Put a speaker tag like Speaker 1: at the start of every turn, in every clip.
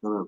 Speaker 1: تمام.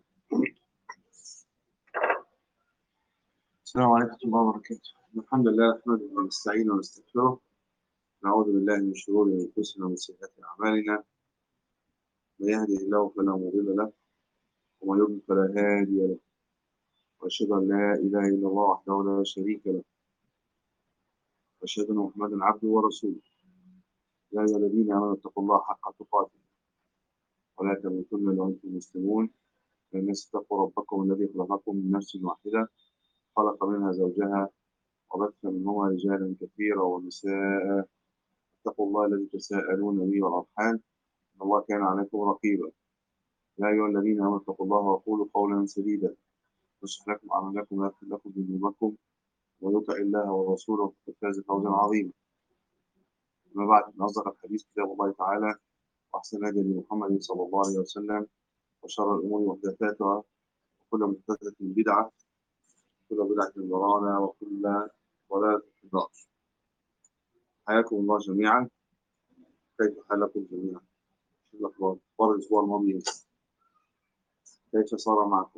Speaker 1: السلام عليكم ورحمة الله وبركاته. الحمد لله نحمده ونستعينه ونستغفره. نعوذ بالله من شرور أنفسنا ومن سيئات أعمالنا. من يهده الله فلا مضل له ومن يضلل فلا هادي له. وأشهد أن لا إله إلا الله وحده لا شريك له. وأشهد أن محمدا عبده ورسوله. يا أيها الذين آمنوا اتقوا الله حق تقاته ولا تموتن إلا وأنتم مسلمون. يا الناس اتقوا ربكم الذي خلقكم من نفس واحدة خلق منها زوجها وبث منهما رجالا كثيرا ونساء. اتقوا الله الذي تساءلون به والأرحام إن الله كان عليكم رقيبا. يا أيها الذين آمنوا اتقوا الله وقولوا قولا سديدا يصلح لكم أعمالكم ويغفر لكم ذنوبكم ومن يطع الله ورسوله فقد فاز فوزا عظيما. أما بعد، من أصدق الحديث كتاب الله تعالى وأحسن هدي محمد صلى الله عليه وسلم وشر الأمور محدثاتها وكل محدثة بدعة وكل بدعة ضلالة وكل ضلالة في النار. حياكم الله جميعا. كيف حالكم جميعا؟ شو الأخبار؟ أخبار الأسبوع الماضي كيف صار معكم؟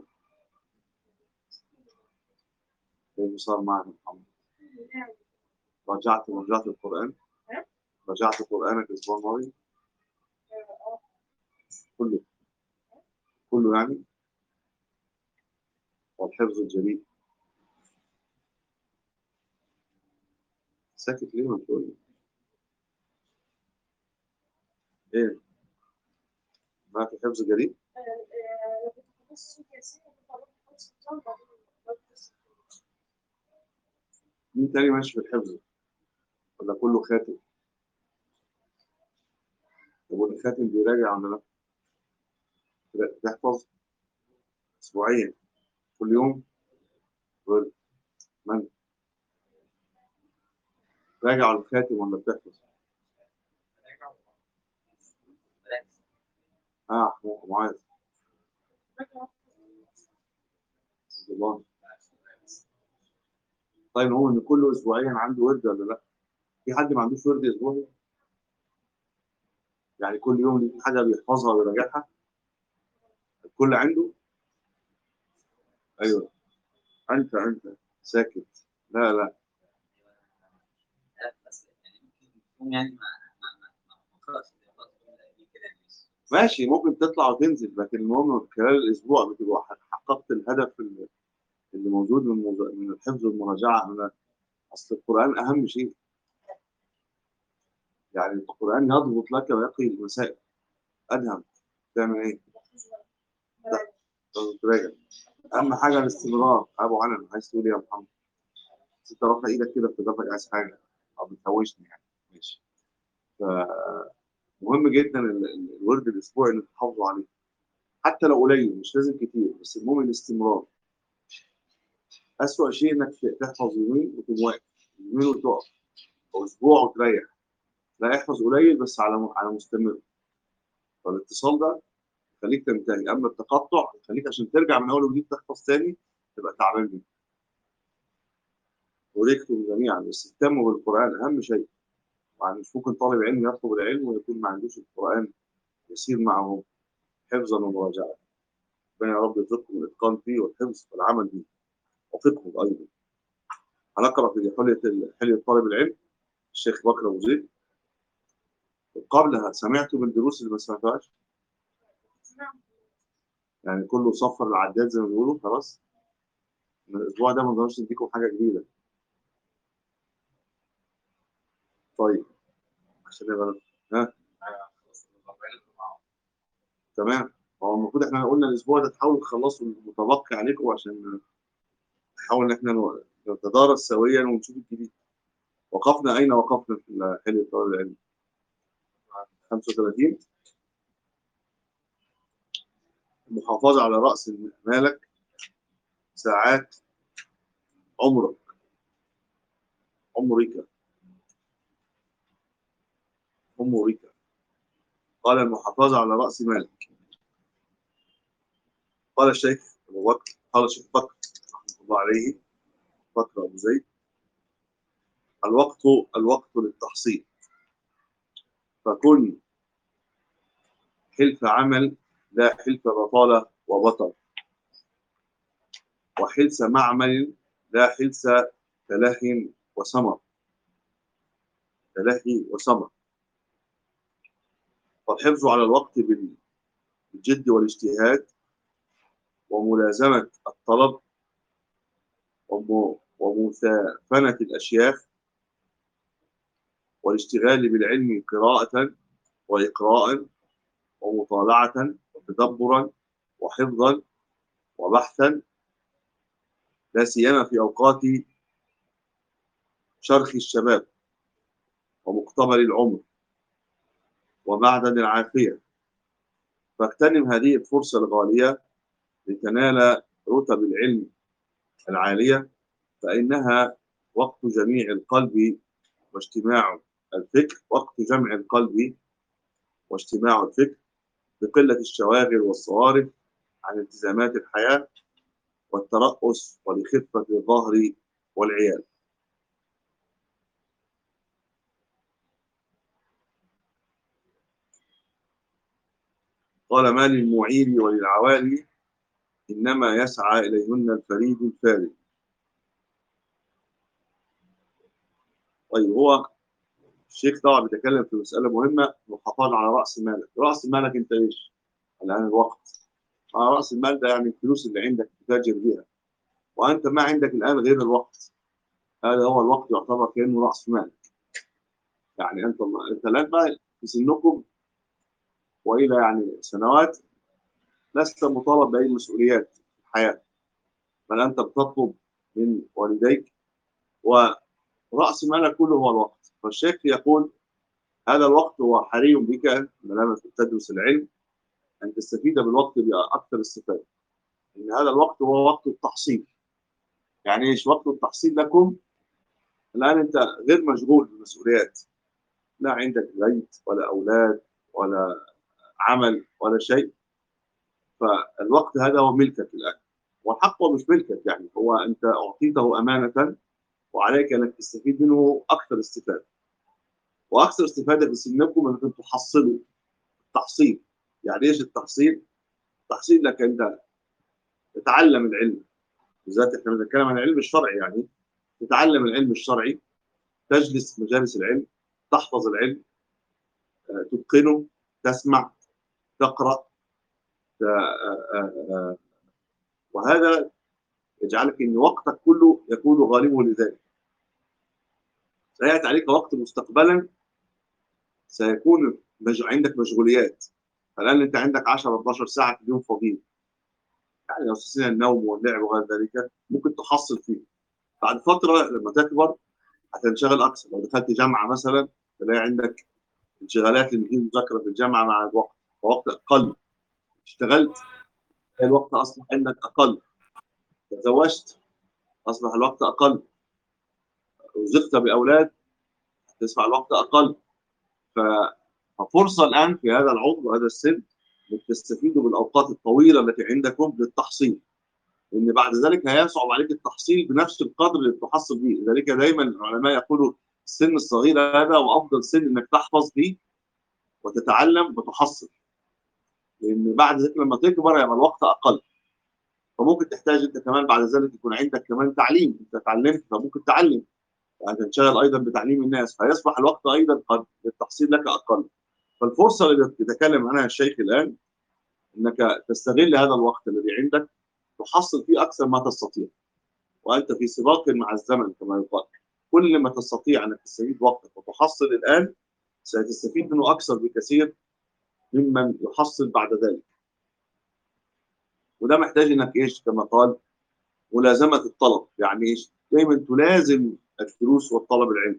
Speaker 1: كيف صار معكم محمد؟ رجعت القرآن؟ رجعت قرآنك الأسبوع الماضي؟ كله يعني؟ والحفظ الجديد؟ ساكت ليه ما تقول لي؟ إيه؟ ما في حفظ جديد؟ مين تاني ماشي في الحفظ؟ ولا كله خاتم؟ طب والخاتم بيراجع ولا لا؟ تحفظ أسبوعيا كل يوم؟ قول من؟ راجع على الخاتم ولا بتحفظ؟ معاذ عبد الله. طيب هو ان كل اسبوعيا عنده ورد ولا لا؟ في حد ما عندوش ورد اسبوعي؟ يعني كل يوم ليه حاجه بيحفظها ويراجعها؟ الكل عنده؟ ايوه. انت ساكت. لا ماشي، ممكن تطلع وتنزل، لكن المهم خلال الاسبوع بتبقى حققت الهدف اللي موجود من الحفظ والمراجعه. اصل القران اهم شيء. يعني القران يضبط لك ويقي المسائل. ادهم تعمل ايه؟ تراجع. اهم حاجه الاستمرار. ابو علي عايز تقول ايه يا محمد؟ انت رافع ايدك كده افتكرتك عايز حاجه او بتهوشني يعني. ماشي. فمهم جدا الورد الاسبوعي اللي تحافظوا عليه، حتى لو قليل مش لازم كتير، بس المهم الاستمرار. اسوأ شيء انك تحفظ يومين وتقوم واقف، يومين وتقف، او اسبوع وتريح. لا، احفظ قليل بس على مستمر. فالاتصال ده يخليك تنتهي، اما التقطع يخليك عشان ترجع من اول وجديد تحفظ تاني تبقى تعبان جدا. وليكم جميعا بس اهتموا بالقران، اهم شيء. يعني مش ممكن طالب علم يطلب العلم ويكون ما عندوش القرآن يسير معه حفظا ومراجعة. ربنا يا رب يرزقكم الإتقان فيه والحفظ والعمل به وفقه أيضا. هنقرأ في حلية طالب العلم الشيخ بكر أبو زيد. قبلها سمعتوا بالدروس اللي ما سمعتوهاش؟ يعني كله صفر العداد زي ما بيقولوا خلاص. من الأسبوع ده ما نقدرش نديكم حاجة جديدة. طيب عشان يبقى ها تمام. هو المفروض احنا قلنا الأسبوع ده تحاولوا تخلصوا المتبقي عليكم عشان نحاول ان احنا نتدارس سويا ونشوف الجديد. وقفنا أين وقفنا في حلية طالب العلم؟ 35. المحافظة على رأس مالك ساعات عمرك عمرك عمرك. قال المحافظة على رأس مالك. قال الشيخ أبو بكر، قال الشيخ بكر رحمه الله عليه، بكر أبو زيد: الوقت للتحصيل، فكن حلف عمل لا حلف بطالة وبطر، وحلس معمل لا حلس تلهي وسمر. تلهي وسمر. والحفظ على الوقت بالجد والاجتهاد وملازمة الطلب ومثافنة الأشياخ والاشتغال بالعلم قراءة وإقراء ومطالعة وتدبرا وحفظا وبحثا، لا سيما في أوقات شرخ الشباب ومقتبل العمر ومعدن العافية. فاغتنم هذه الفرصة الغالية لتنال رتب العلم العالية، فإنها وقت جميع القلب واجتماع الفكر، وقت جمع القلب واجتماع الفكر بقلة الشواغل والصوارف عن التزامات الحياة والترأس ولخفة الظهر والعيال. قال: ما للمعير وللعوالي إنما يسعى إليهن الفريد الفارد. طيب، هو الشيخ طبعا بيتكلم في مسألة مهمة، الحفاظ على رأس مالك. رأس مالك أنت إيش؟ الآن الوقت. رأس المال ده يعني الفلوس اللي عندك تتاجر بيها، وأنت ما عندك الآن غير الوقت. هذا هو الوقت، يعتبر كأنه رأس مال. يعني أنت الآن بقى في سنكم وإلى يعني سنوات لست مطالب بأي مسؤوليات في الحياة، بل أنت بتطلب من والديك، ورأس مالك كله هو الوقت. فالشيخ يقول: هذا الوقت هو حري بك ما دام تدرس العلم أن تستفيد بالوقت بأكثر استفادة، إن هذا الوقت هو وقت التحصيل. يعني إيش وقت التحصيل لكم؟ الآن أنت غير مشغول بالمسؤوليات، لا عندك بيت ولا أولاد ولا عمل ولا شيء، فالوقت هذا هو ملكك الآن. والحق هو مش ملكك، يعني هو أنت أعطيته أمانة وعليك أنك تستفيد منه أكثر استفادة. وأكثر استفادة في سنكم أنكم تحصلوا. التحصيل يعني إيش التحصيل؟ التحصيل لك أنت تتعلم العلم، بالذات احنا بنتكلم عن العلم الشرعي، يعني تتعلم العلم الشرعي، تجلس في مجالس العلم، تحفظ العلم، تتقنه، تسمع، تقرأ، وهذا يجعلك ان وقتك كله يكون غالبه لذلك. سيأتي عليك وقت مستقبلا سيكون عندك مشغوليات. فالآن انت عندك 10 12 ساعة في اليوم فاضيين، يعني اساسا النوم واللعب وغير ذلك ممكن تحصل فيه. بعد فترة لما تكبر هتنشغل اكثر. لو دخلت جامعة مثلا تلاقي عندك انشغالات اللي فيه مذاكرة في الجامعة مع الوقت، فوقت اقل. اشتغلت الوقت اصبح عندك اقل. تزوجت اصبح الوقت اقل. رزقت باولاد تصبح الوقت اقل. ففرصه الان في هذا العمر وهذا السن انك تستفيدوا بالاوقات الطويله التي عندكم للتحصيل، لان بعد ذلك هيصعب عليك التحصيل بنفس القدر اللي بتحصل به. لذلك دايما العلماء يقولوا السن الصغير هذا هو افضل سن انك تحفظ فيه وتتعلم وتحصل، لان بعد ذلك لما تكبر يبقى الوقت اقل. فممكن تحتاج انت كمان بعد ذلك يكون عندك كمان تعليم، انت اتعلمت فممكن تعلم، هتنشغل ايضا بتعليم الناس، فيصبح الوقت ايضا قد للتحصيل لك اقل. فالفرصه اللي بيتكلم عنها الشيخ الان انك تستغل هذا الوقت الذي عندك، تحصل فيه اكثر ما تستطيع، وانت في سباق مع الزمن كما يقال. كل ما تستطيع انك تستفيد وقتك وتحصل الان ستستفيد منه اكثر بكثير ممن يحصل بعد ذلك. وده محتاج انك ايش كما قال ملازمه الطلب. يعني ايش؟ دايما تلازم الدروس والطلب العلمي،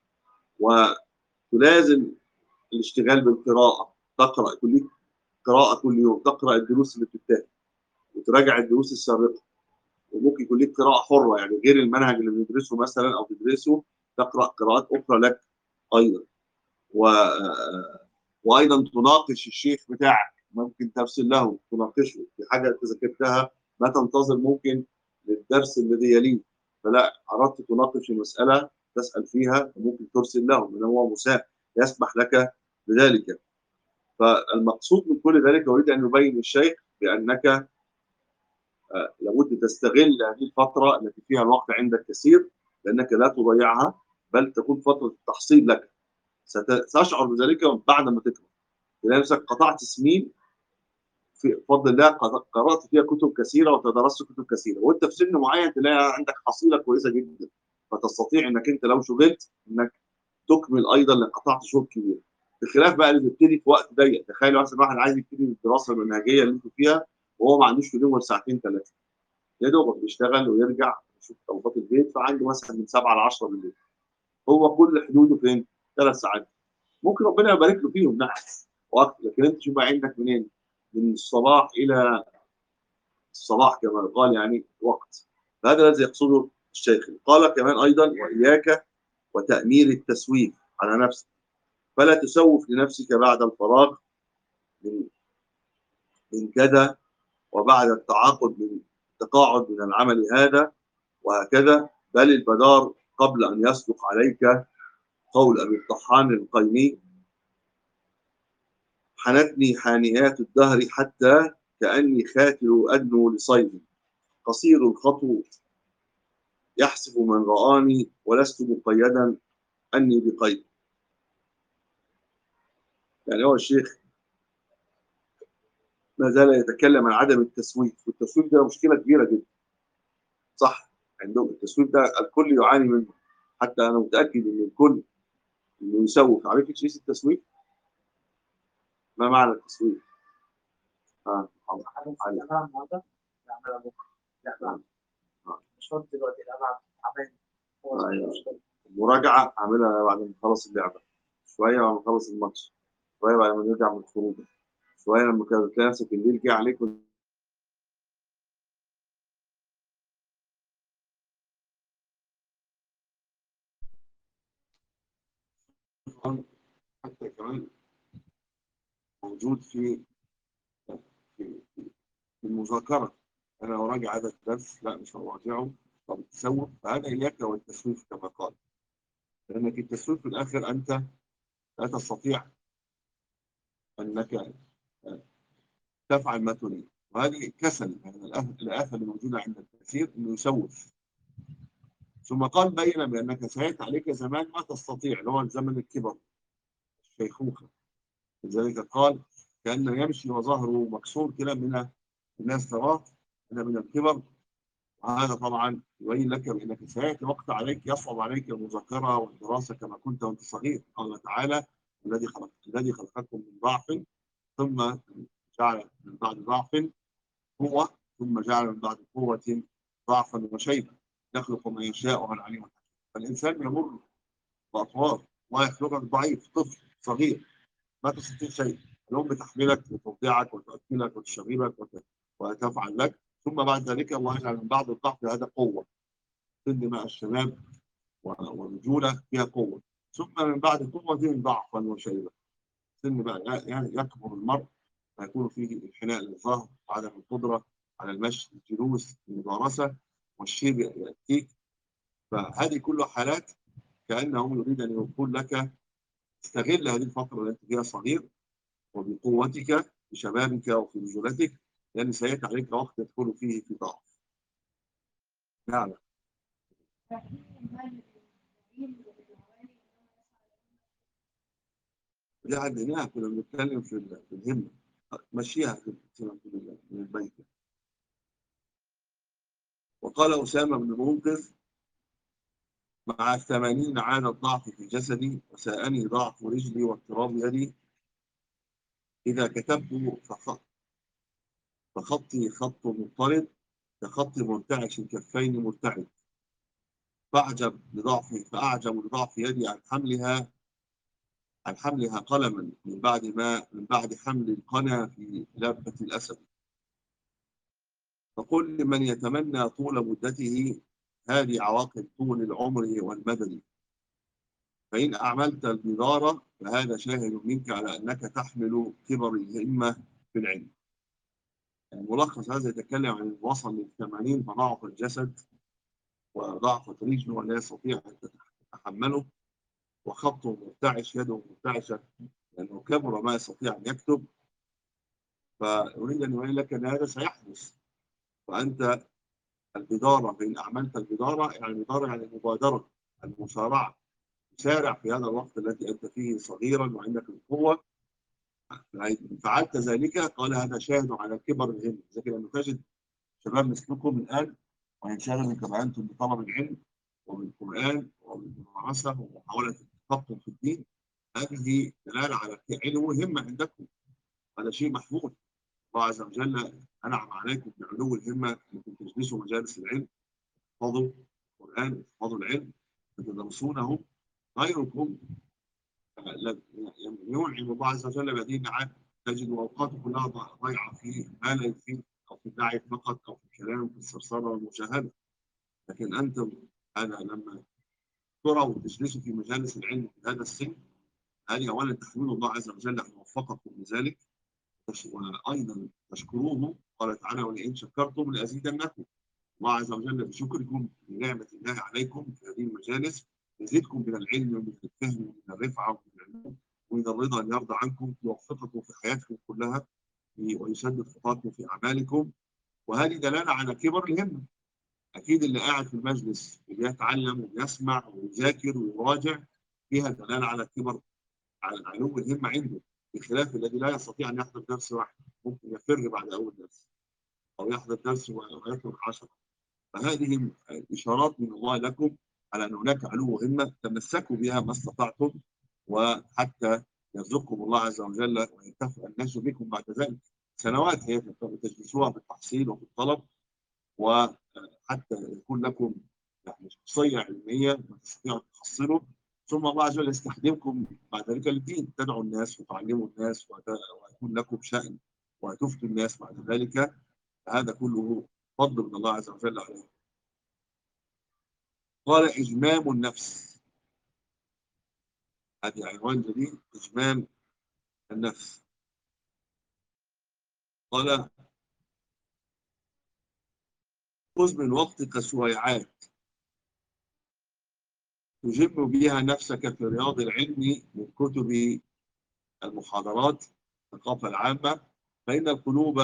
Speaker 1: وتلازم الاشتغال بالقراءه، تقرا كل قراءه كل يوم، تقرا الدروس اللي بتتاخد وتراجع الدروس السابقه. وممكن يكون لك قراءه حره، يعني غير المنهج اللي بندرسه مثلا او تدرسه، تقرا قراءات اخرى لك ايضا. و... وايضا تناقش الشيخ بتاعك، ممكن ترسل له تناقشه في حاجه انت ذاكرتها، ما تنتظر ممكن للدرس الذي يليه. فلا، اردت تناقش المساله تسال فيها ممكن ترسل له، من هو مساء يسمح لك بذلك. فالمقصود من كل ذلك أريد أن يبين الشيخ بأنك لابد تستغل هذه الفترة التي فيها الوقت عندك كثير، لأنك لا تضيعها، بل تكون فترة تحصيل لك. ستشعر بذلك بعد ما تكبر، تلاقي نفسك قطعت سنين في بفضل الله، قرأت فيها كتب كثيرة وتدرست كتب كثيرة، وأنت في سن معين تلاقي عندك حصيلة كويسة جدا، فتستطيع إنك أنت لو شغلت إنك تكمل أيضا لأن قطعت شوط كبير. بخلاف بقى اللي بيبتدي في وقت ضيق، تخيل مثلا واحد عايز يبتدي الدراسة المنهجية اللي أنتوا فيها وهو ما عندوش في اليوم غير ساعتين ثلاثة، يا دوبك بيشتغل ويرجع يشوف طلبات البيت، فعنده مثلا من 7 ل 10 بالليل، هو كل حدوده فين؟ 3 ساعات. ممكن ربنا يبارك له فيهم، نعم، وقت، لكن انت شوف عندك منين؟ من الصباح الى الصباح كما قال، يعني وقت. فهذا الذي يقصده الشيخ. قال كمان ايضا: واياك وتامير التسويف على نفسك، فلا تسوف لنفسك بعد الفراغ من كذا، وبعد التقاعد من العمل هذا، وهكذا. بل البدار قبل ان يصدق عليك قول ابي الطحان القيني: حنتني حانئات الدهر حتى كأني خاتل أدنو لصيد، قصير الخطو يحسب من رآني ولست مقيدا أني بقيد. يعني هو الشيخ ما زال يتكلم عن عدم التسويف، والتسويف ده مشكلة كبيرة جدا، صح؟ عندهم التسويف ده الكل يعاني منه، حتى أنا متأكد إن الكل إنه يسوف. عارف إيش التسويف؟ ما معنى التسويف؟ علي. مش شرط دلوقتي، انا تعبان. أيوة. المراجعة أعملها بعد ما نخلص اللعبة، شوية بعد ما نخلص الماتش، شوية بعد ما نرجع من الخروج، شوية لما كان تلاقي نفسك الليل جه عليك حتى كمان موجود في في المذاكرة. أنا أراجع هذا الدرس، لا مش هراجعه، طب تسوف. فهذا إياك والتسويف كما قال، لأنك التسويف في الآخر أنت لا تستطيع أنك تفعل ما تريد، وهذه كسل. يعني الآفة اللي موجودة عند الكثير إنه يسوف. ثم قال: بين بأنك سيأتي عليك زمان ما تستطيع، اللي هو زمن الكبر، الشيخوخة. لذلك قال: كأنه يمشي وظهره مكسور كده من الناس تراه، هذا من الكبر. وهذا طبعا يبين لك بأنك سيأتي وقت عليك يصعب عليك المذاكرة والدراسة كما كنت وأنت صغير. قال تعالى: الذي خلقكم من ضعف ثم جعل من بعد ضعف قوة، ثم جعل من بعد قوة ضعفا وشيبا، يخلق من يشاء وهو العليم الحكيم. فالإنسان يمر بأطوار، الله يخلقك ضعيف، طفل صغير ما تستطيع شيء، الأم بتحملك وترضعك وتأكلك وتشربك وتفعل لك، ثم بعد ذلك الله يجعل من بعد الضعف هذا قوة، سن مع الشباب والرجولة فيها قوة، ثم من بعد قوة ضعفا وشيبا، سن بقى يعني يكبر المرء فيكون فيه انحناء للظهر وعدم القدرة على المشي، الجلوس، الممارسة، والشيب يأتيك. فهذه كلها حالات كأنه يريد أن يقول لك: استغل هذه الفترة التي فيها صغير وبقوتك بشبابك وفي رجولتك، لأن سيأتي عليك وقت تدخل فيه في ضعف. نعم. دي عندنا كنا بنتكلم في الهمة، مشيها من البيت. وقال أسامة بن منقذ: مع 80 عاد الضعف في جسدي، وساءني ضعف رجلي واضطراب يدي، إذا كتبت فخطي خط مضطرب، كخط مرتعش الكفين مرتعد، فأعجب لضعف يدي عن حملها قلما من بعد حمل القنا في لبة الأسد. فقل لمن يتمنى طول مدته: هذه عواقب طول العمر والمدد، فإن أعملت البذارة فهذا شاهد منك على أنك تحمل كبر الهمة في العلم. يعني ملخص هذا يتكلم عن وصل لل80 فضعف الجسد وضعفت رجله ولا يستطيع أن تتحمله، وخطه مرتعش، يده مرتعشة لأنه كبر ما يستطيع أن يكتب. فأريد أن أقول لك أن هذا سيحدث، وأنت البدارة، فإن أعملت البدارة يعني البدارة يعني المبادرة، المسارعة، سارع في هذا الوقت الذي أنت فيه صغيرا وعندك القوة. فإن فعلت ذلك قال هذا شاهد على كبر الهمة. لكن لما تجد شباب مثلكم الآن وينشغلوا كما أنتم بطلب العلم وبالقرآن وبالممارسة ومحاولة التفقه في الدين، هذه دلالة على علو همة عندكم. هذا شيء محمود. الله عز وجل أنعم عليكم بعلو الهمة أنكم تجلسوا مجالس العلم، تحفظوا القرآن، تحفظوا العلم، تدرسونه. غيركم ينعم الله عز وجل بهذه النعم، تجد أوقاته كلها ضايعة في ما لا يفيد، أو في الدعي فقط، أو في الكلام، في السرسرة والمشاهدة. لكن أنتم، أنا لما تروا وتجلسوا في مجالس العلم في هذا السن، هذه أولا تحمد الله عز وجل أن وفقكم لذلك، وأيضا تشكروه. قال تعالى ولئن شكرتم لأزيدنكم. الله عز وجل بشكركم لنعمة الله عليكم في هذه المجالس يزيدكم من العلم ومن الفهم ومن الرفعة ومن العلم ومن الرضا أن يرضى عنكم، يوفقكم في حياتكم كلها ويسدد خطاكم في أعمالكم. وهذه دلالة على كبر الهمة. أكيد اللي قاعد في المجلس بيتعلم وبيسمع ويذاكر ويراجع فيها دلالة على كبر، على علو الهمة عنده، بخلاف الذي لا يستطيع أن يحضر درس واحد، ممكن يفر بعد أول درس، أو يحضر درس ويترك 10. فهذه إشارات من الله لكم على أن هناك علو همة، تمسكوا بها ما استطعتم، وحتى يرزقكم الله عز وجل وينتفع الناس بكم بعد ذلك. سنوات هي تجلسوها في التحصيل وفي الطلب، وحتى يكون لكم يعني شخصية علمية وتستطيعوا تحصلوا، ثم الله عز وجل يستخدمكم بعد ذلك للدين، تدعوا الناس وتعلموا الناس ويكون لكم شأن وتفتوا الناس بعد ذلك. هذا كله فضل من الله عز وجل عليكم. قال إجمام النفس، هذه عنوان جديد، إجمام النفس. قال خذ من وقتك سويعات تجم بها نفسك في رياض العلم من كتب المحاضرات الثقافة العامة، فإن القلوب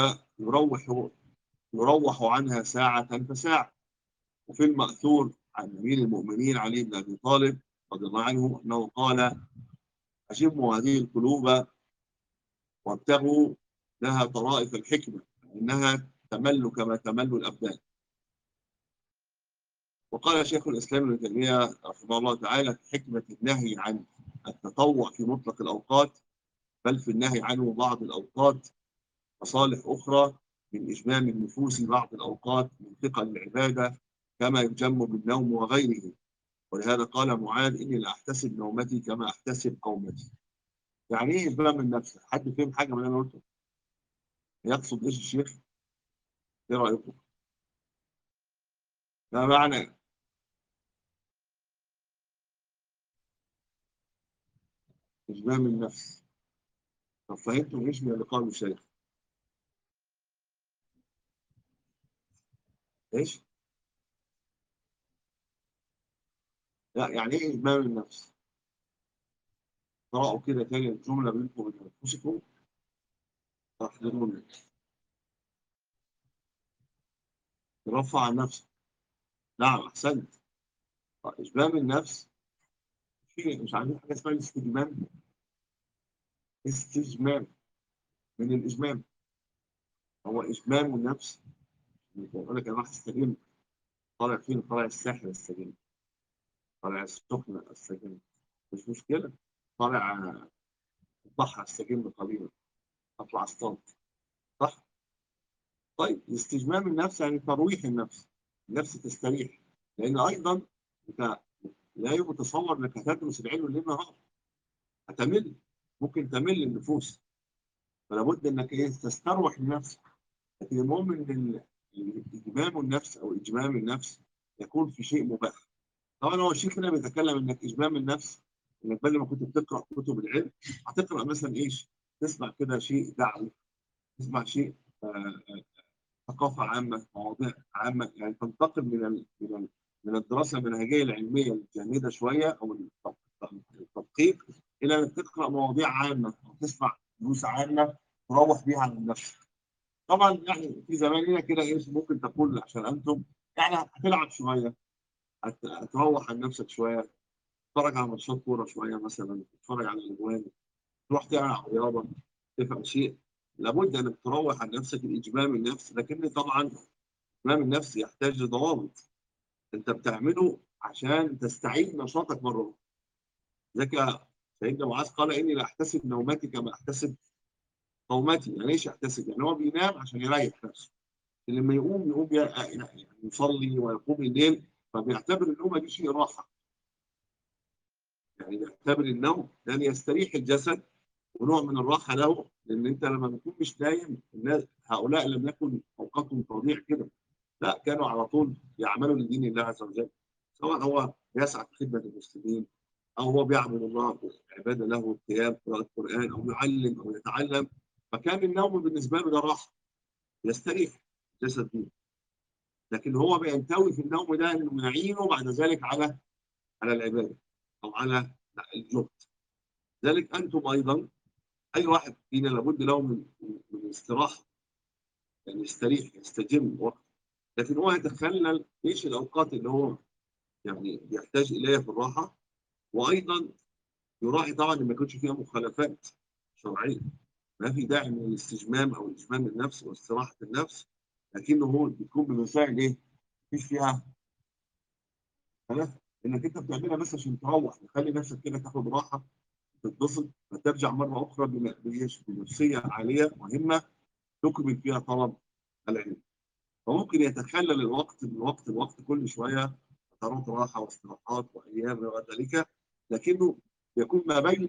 Speaker 1: يروح عنها ساعة فساعة. وفي المأثور عن أمير المؤمنين علي بن أبي طالب رضي الله عنه أنه قال أجموا هذه القلوب وابتغوا لها طرائف الحكمة، إنها تمل كما تمل الأبدان. وقال شيخ الإسلام ابن تيمية رحمه الله تعالى في حكمة النهي عن التطوع في مطلق الأوقات، بل في النهي عنه بعض الأوقات مصالح أخرى، من إجمام النفوس بعض الأوقات من ثقل العبادة كما يجم بالنوم وغيره. ولهذا قال معاذ إني لأحتسب نومتي كما أحتسب قومتي. يعني إيه إجمام النفس؟ حد فهم حاجة من اللي أنا قلته؟ يقصد إيش الشيخ؟ إيه رأيكم؟ ما معنى إجمام النفس؟ طب فهمتوا إيش من اللي قاله الشيخ؟ إيش؟ لا، يعني إيه إجمام النفس؟ قرأوا كده تاني الجملة بينكم وبين أنفسكم تحضرون. ترفع عن نفسك. نعم، أحسنت. إجمام النفس، في مش عارفين حاجة اسمها الاستجمام. استجمام من الإجمام، هو إجمام النفس. يقول لك أنا راح أستجم، طالع فين؟ طالع الساحل أستجم، طالع السخنة أستجم، مش مشكلة. طالع البحر أستجم قليلا، أطلع أصطاد، صح؟ طيب استجمام النفس يعني ترويح النفس، النفس تستريح. لأن أيضا أنت لا يتصور انك هتدرس العلم ليل نهار، هتمل، ممكن تمل النفوس. فلا بد انك ايه تستروح النفس. لكن المهم ان اجمام النفس او اجمام النفس يكون في شيء مباح. طبعا هو الشيخ هنا بيتكلم انك اجمام النفس، انك بدل ما كنت بتقرا كتب العلم هتقرا مثلا ايش؟ تسمع كده شيء دعوي، تسمع شيء ثقافه عامه، مواضيع عامه، يعني تنتقل من الدراسه المنهجيه العلميه الجامده شويه او التدقيق، الى انك تقرا مواضيع عامه او تسمع دروس عامه تروح بيها عن النفس. طبعا يعني في زماننا كده ايش ممكن تقول عشان انتم يعني هتلعب شويه، هتروح عن نفسك شويه، تتفرج على ماتشات كوره شويه مثلا، تتفرج على الاجوان، تروح تلعب رياضه، تفهم شيء. لابد انك تروح عن نفسك الاجمام النفسي، لكن طبعا الاجمام النفسي يحتاج لضوابط. انت بتعمله عشان تستعيد نشاطك مره. ذلك سيدنا معاذ قال اني لا احتسب نومتي كما احتسب قومتي. يعني ايش يحتسب؟ يعني هو بينام عشان يريح نفسه، لما يقوم يعني يصلي ويقوم الليل، فبيعتبر النوم دي شيء راحه. يعني بيعتبر النوم لان يستريح الجسد ونوع من الراحه له، لان انت لما بتكون مش نايم، الناس هؤلاء لم يكن اوقاتهم تضيع كده، لا كانوا على طول يعملوا لدين الله عز وجل، سواء هو يسعى في خدمه المسلمين او هو بيعبد الله عباده له، قيام قراءه قران او يعلم او يتعلم. فكان النوم بالنسبه له ده راحه، يستريح الجسد فيه. لكن هو بينتوي في النوم ده انه يعينه بعد ذلك على العباده او على الجهد. ذلك انتم ايضا، اي واحد فينا لابد له من الاستراحه، يعني يستريح يستجم وقت. لكن هو يتخلل ايش الاوقات اللي هو يعني بيحتاج اليها في الراحه، وايضا يراعي طبعا ان ما يكونش فيها مخالفات شرعيه. ما في داعي من الاستجمام او اجمام النفس واستراحه النفس، لكنه هو بيكون بمسائل ايه؟ مفيش فيها خلاف، انك انت بتعملها بس عشان تروح تخلي نفسك كده تاخد راحه، تتبسط، فترجع مره اخرى بنفسيه عاليه مهمه تكمل فيها طلب العلم. فممكن يتخلل الوقت من وقت لوقت كل شويه فترات راحه واستراحات وايام وغير ذلك، لكنه يكون ما بين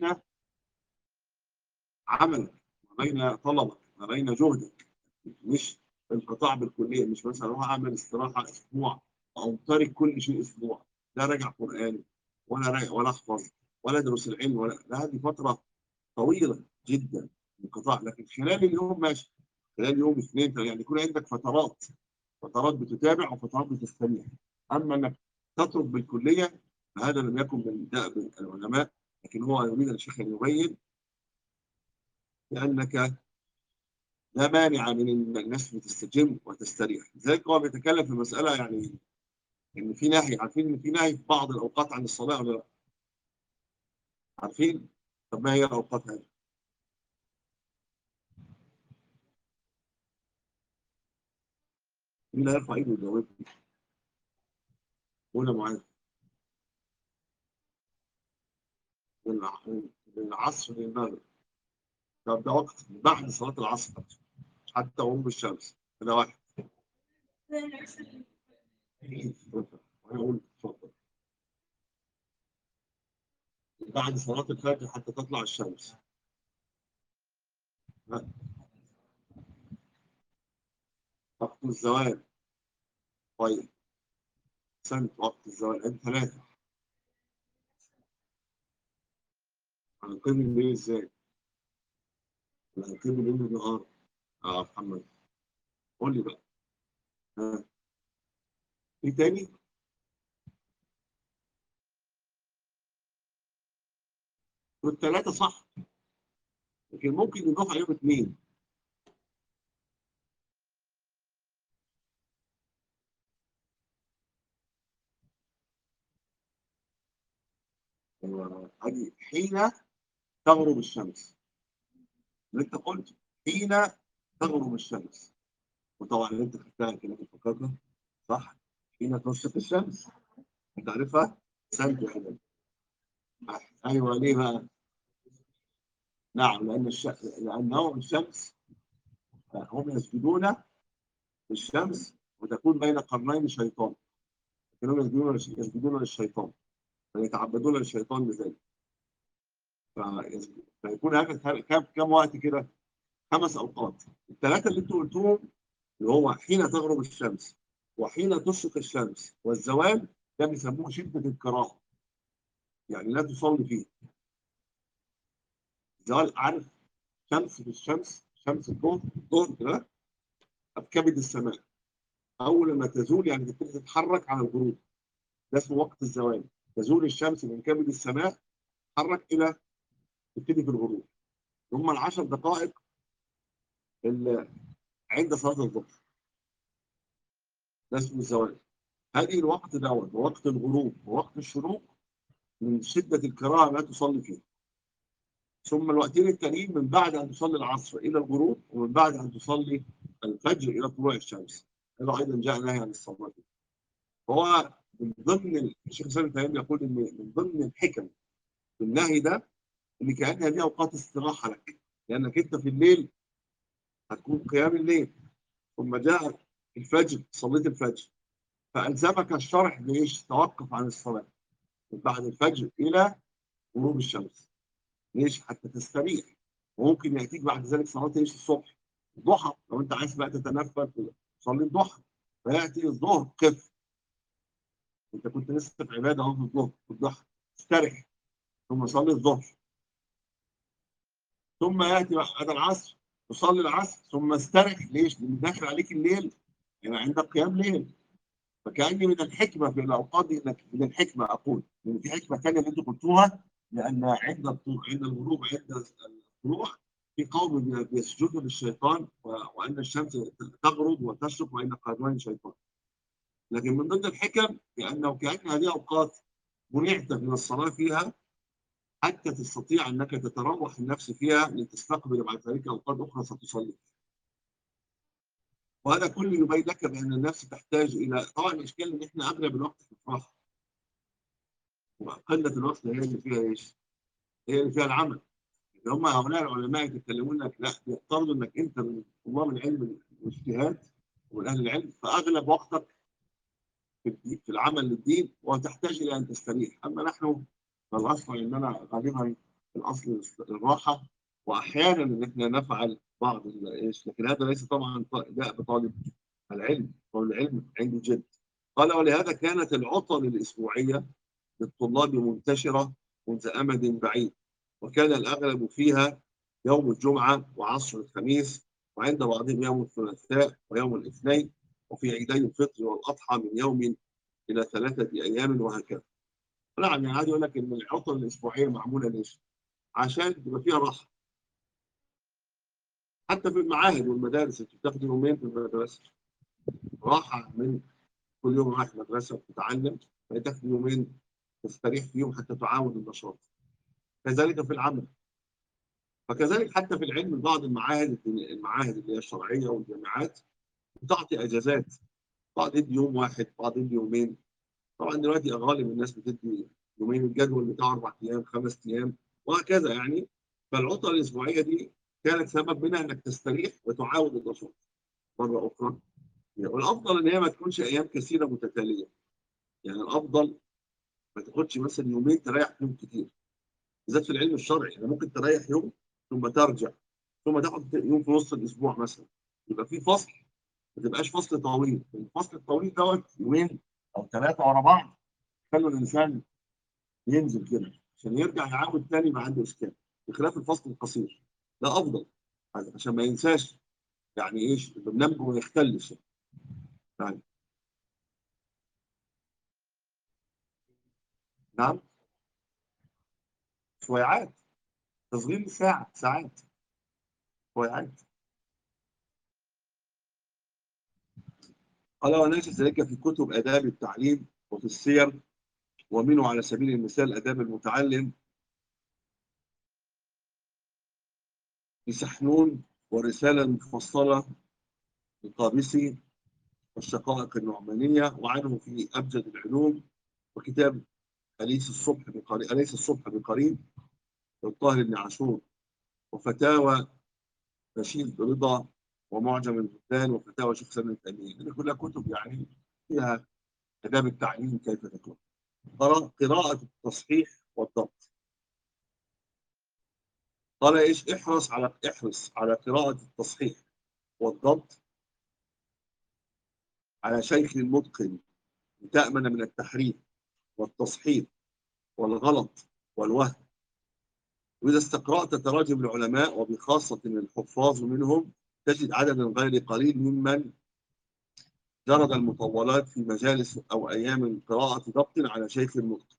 Speaker 1: عملك، ما بين طلبك، ما بين جهدك، مش انقطاع بالكليه. مش مثلا اروح اعمل استراحه اسبوع او تارك كل شيء اسبوع، لا راجع قران ولا راجع ولا احفظ ولا ادرس العلم ولا لا. هذه فتره طويله جدا انقطاع. لكن خلال اليوم ماشي، خلال يوم اثنين يعني يكون عندك فترات بتتابع وفترات بتستريح. اما انك تترك بالكليه فهذا لم يكن من دأب العلماء. لكن هو يريد الشيخ ان يبين بانك لا مانع من ان الناس بتستجم وتستريح. لذلك هو بيتكلم في مساله يعني ان في نهي، عارفين ان في نهي في بعض الاوقات عن الصلاه ولا لا؟ عارفين؟ طب ما هي الاوقات هذه؟ مين اللي هيرفع ايده ويجاوبني؟ قول يا معاذ. من العصر للمغرب. طب ده وقت بعد صلاه العصر حتى غروب الشمس، ده واحد. وانا اقول اتفضل. بعد صلاه الفجر حتى تطلع الشمس. ها، وقت الزوال. طيب، سنة وقت الزوال انت ثلاثه. هنقيم الليل ازاي؟ هنقيم الليل بالنهار. اه محمد، قول لي بقى. ها، في تاني؟ والثلاثه صح، لكن ممكن يضاف عليهم اثنين. ادي حين تغرب الشمس، اللي انت قلت حين تغرب الشمس، وطبعا اللي انت خدتها كده في فكرتك صح. حين تشرق الشمس، انت عارفها؟ سنت يا حبيبي. ايوه ليه بقى؟ نعم لانه الشمس هم يسجدون للشمس وتكون بين قرنين شيطان، لكنهم يسجدون للشيطان فيتعبدون للشيطان بذلك. فيكون هذا كم وقت كده؟ 5 اوقات. الثلاثه اللي انتوا قلتوهم اللي هو حين تغرب الشمس وحين تشرق الشمس والزوال، ده بيسموه شده الكراهه، يعني لا تصلي فيه. الزوال عارف، شمس في الشمس، شمس الظهر كده في كبد السماء، اول ما تزول يعني تبتدي تتحرك على الغروب، ده اسمه وقت الزوال. تزول الشمس من كبد السماء، تتحرك الى تبتدي في الغروب. هم ال10 دقائق اللي عند صلاة الظهر، ده اسمه الزوال. هذه الوقت دوت ووقت الغروب ووقت الشروق من شدة الكراهة لا تصلي فيه. ثم الوقتين التانيين من بعد أن تصلي العصر إلى الغروب، ومن بعد أن تصلي الفجر إلى طلوع الشمس. هذا أيضا جاء نهي عن الصلاة فيه. هو من ضمن الشيخ الإسلام ابن تيمية يقول إن من ضمن الحكم في النهي ده إن كأن هذه أوقات استراحة لك، لأنك أنت في الليل هتكون قيام الليل، ثم جاء الفجر صليت الفجر، فألزمك الشرح بإيش؟ توقف عن الصلاة من بعد الفجر إلى غروب الشمس. ليش؟ حتى تستريح. وممكن يأتيك بعد ذلك صلاة إيش؟ الصبح، الضحى، لو أنت عايز بقى تتنفل صلي الضحى. فيأتي الظهر قف، أنت كنت لسه في عبادة أهو في الظهر في الضحى، استرح، ثم صلي الظهر، ثم يأتي بعد العصر تصلي العصر، ثم استرح. ليش؟ لأن داخل عليك الليل، يعني عندك قيام ليل. فكأن من الحكمة في الأوقات دي، إنك من الحكمة أقول إن في حكمة ثانية اللي أنتم قلتوها، لأن عند الغروب عند الطلوع في قوم بيسجدوا للشيطان، وأن الشمس تغرب وتشرق وأن قدوان شيطان. لكن من ضمن الحكم لأنه كأن هذه أوقات منعت من الصلاة فيها حتى تستطيع أنك تتروح النفس فيها لتستقبل بعد ذلك أوقات أخرى ستصلي. وهذا كله يبين لك بأن النفس تحتاج إلى، طبعا الإشكال إن إحنا أغلب الوقت في الراحة، وقلة الوقت هي اللي فيها ايش؟ هي اللي فيها العمل. اللي هم هؤلاء العلماء يتكلمون لك لا، يفترضوا انك انت من طلاب العلم والاجتهاد ومن اهل العلم، فاغلب وقتك في العمل للدين وتحتاج الى ان تستريح. اما نحن فالاصل عندنا غالبا الاصل الراحه، واحيانا ان احنا نفعل بعض ايش، لكن هذا ليس طبعا داء بطالب العلم. طالب العلم عنده جد. قال ولهذا كانت العطل الاسبوعيه للطلاب منتشرة منذ أمد بعيد، وكان الأغلب فيها يوم الجمعة وعصر الخميس، وعند بعضهم يوم الثلاثاء ويوم الاثنين، وفي عيدي الفطر والأضحى من يوم إلى 3 أيام، وهكذا. نعم، يعني عايز أقول لك إن العطل الأسبوعية معمولة ليش؟ عشان تبقى فيها راحة. حتى في المعاهد والمدارس أنت بتاخد يومين في المدرسة راحة، من كل يوم رايح مدرسة بتتعلم، فتاخد يومين تستريح فيهم حتى تعاود النشاط. كذلك في العمل. فكذلك حتى في العلم بعض المعاهد اللي هي الشرعيه والجامعات بتعطي اجازات، بعض يدي يوم واحد، بعض يدي يومين. طبعا دلوقتي غالب الناس بتدي يومين، الجدول بتاع 4 ايام 5 ايام وهكذا يعني. فالعطله الاسبوعيه دي كانت سبب منها انك تستريح وتعاود النشاط مره اخرى. والافضل ان هي ما تكونش ايام كثيره متتاليه، يعني الافضل ما تاخدش مثلا يومين تريح فيهم كتير، بالذات في العلم الشرعي. يعني ممكن تريح يوم ثم ترجع، ثم تاخد يوم في نص الاسبوع مثلا، يبقى في فصل، ما تبقاش فصل طويل. الفصل الطويل دوت يومين او 3 ورا بعض، خلوا الانسان ينزل كده عشان يرجع يعود تاني ما عنده اشكال، بخلاف الفصل القصير. ده افضل عشان ما ينساش يعني ايش البرنامج ما يختلش يعني. نعم، شويعات، تصغير ساعه ساعات، شويعات. قال ونشر ذلك في كتب اداب التعليم وفي السير، ومنه على سبيل المثال اداب المتعلم لسحنون، ورسالة المفصلة للقابسي، والشقائق النعمانية، وعنه في أبجد العلوم، وكتاب أليس الصبح بقريب للطاهر بن عاشور، وفتاوى رشيد رضا، ومعجم البلدان، وفتاوى شيخ سلمان التأمين. هذه كلها كتب يعني فيها آداب التعليم كيف تكون. قراءة التصحيح والضبط. قال ايش؟ احرص على قراءة التصحيح والضبط على شيخ متقن، لتأمن من التحريف والتصحيح والغلط والوهم. وإذا استقرأت تراجم العلماء وبخاصة الحفاظ منهم، تجد عددا غير قليل ممن جرد المطولات في مجالس أو أيام قراءة ضبط على شيخ المتقن.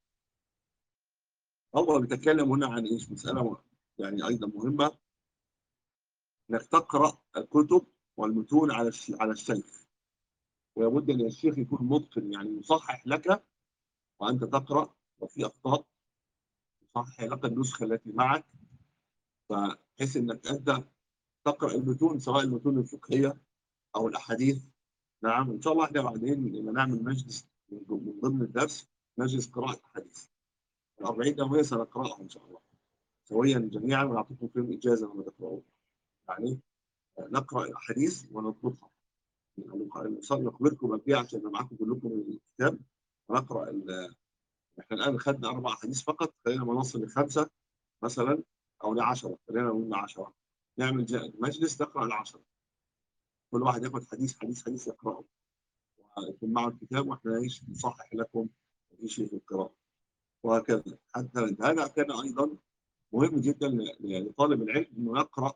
Speaker 1: هو بيتكلم هنا عن إيش؟ مسألة يعني أيضا مهمة، إنك تقرأ الكتب والمتون على الشيخ. ولابد ان الشيخ يكون متقن، يعني يصحح لك وانت تقرا، وفي اخطاء يصحح لك النسخه التي معك، بحيث انك انت تقرا المتون، سواء المتون الفقهيه او الاحاديث. نعم، ان شاء الله احنا بعدين لما نعمل مجلس من ضمن الدرس، مجلس قراءه احاديث ال 40 يوميه سنقراها ان شاء الله سويا جميعا، ونعطيكم فيهم اجازه لما تقراوا. يعني نقرا الاحاديث ونضبطها. نخبركم قبلها عشان يبقى معاكم كلكم الكتاب ونقرا احنا الان خدنا 4 احاديث فقط، خلينا ما نصل ل5 مثلا او ل10، خلينا نقول 10. نعمل مجلس نقرا ال10، كل واحد ياخذ حديث حديث حديث يقراه، ويكون معه الكتاب واحنا ايش نصحح لكم في شيء في القراءه، وهكذا. حتى هذا كان ايضا مهم جدا لطالب العلم انه يقرا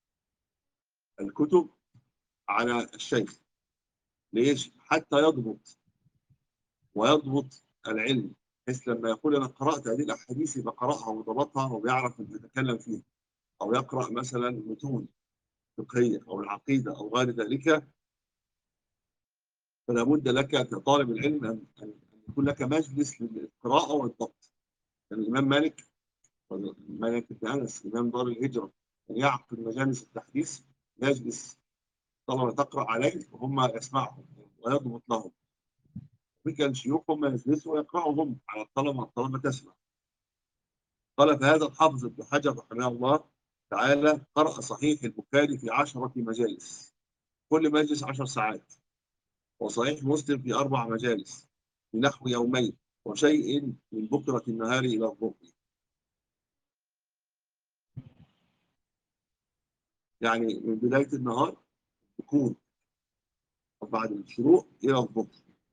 Speaker 1: الكتب على الشيخ. ليش؟ حتى يضبط ويضبط العلم، بحيث لما يقول انا قرات هذه الاحاديث يبقى قراها وضبطها وبيعرف يتكلم فيها. او يقرا مثلا متون فقهيه او العقيده او غير ذلك، فلا بد لك كطالب العلم ان يكون لك مجلس للقراءه والضبط. يعني الامام مالك، مالك بن انس امام دار الهجره، كان يعقد مجالس التحديث، يجلس طلبه تقرا عليه وهم يسمعهم ويضبط لهم. وكان شيوخهم يجلسوا ويقرأوا هم على الطلبه تسمع. قال فهذا الحافظ ابن حجر رحمه الله تعالى قرأ صحيح البخاري في 10 مجالس، كل مجلس 10 ساعات، وصحيح مسلم في 4 مجالس في نحو يومين وشيء من بكرة النهار إلى الظهر. يعني من بداية النهار يكون وبعد الشروق إلى الظهر.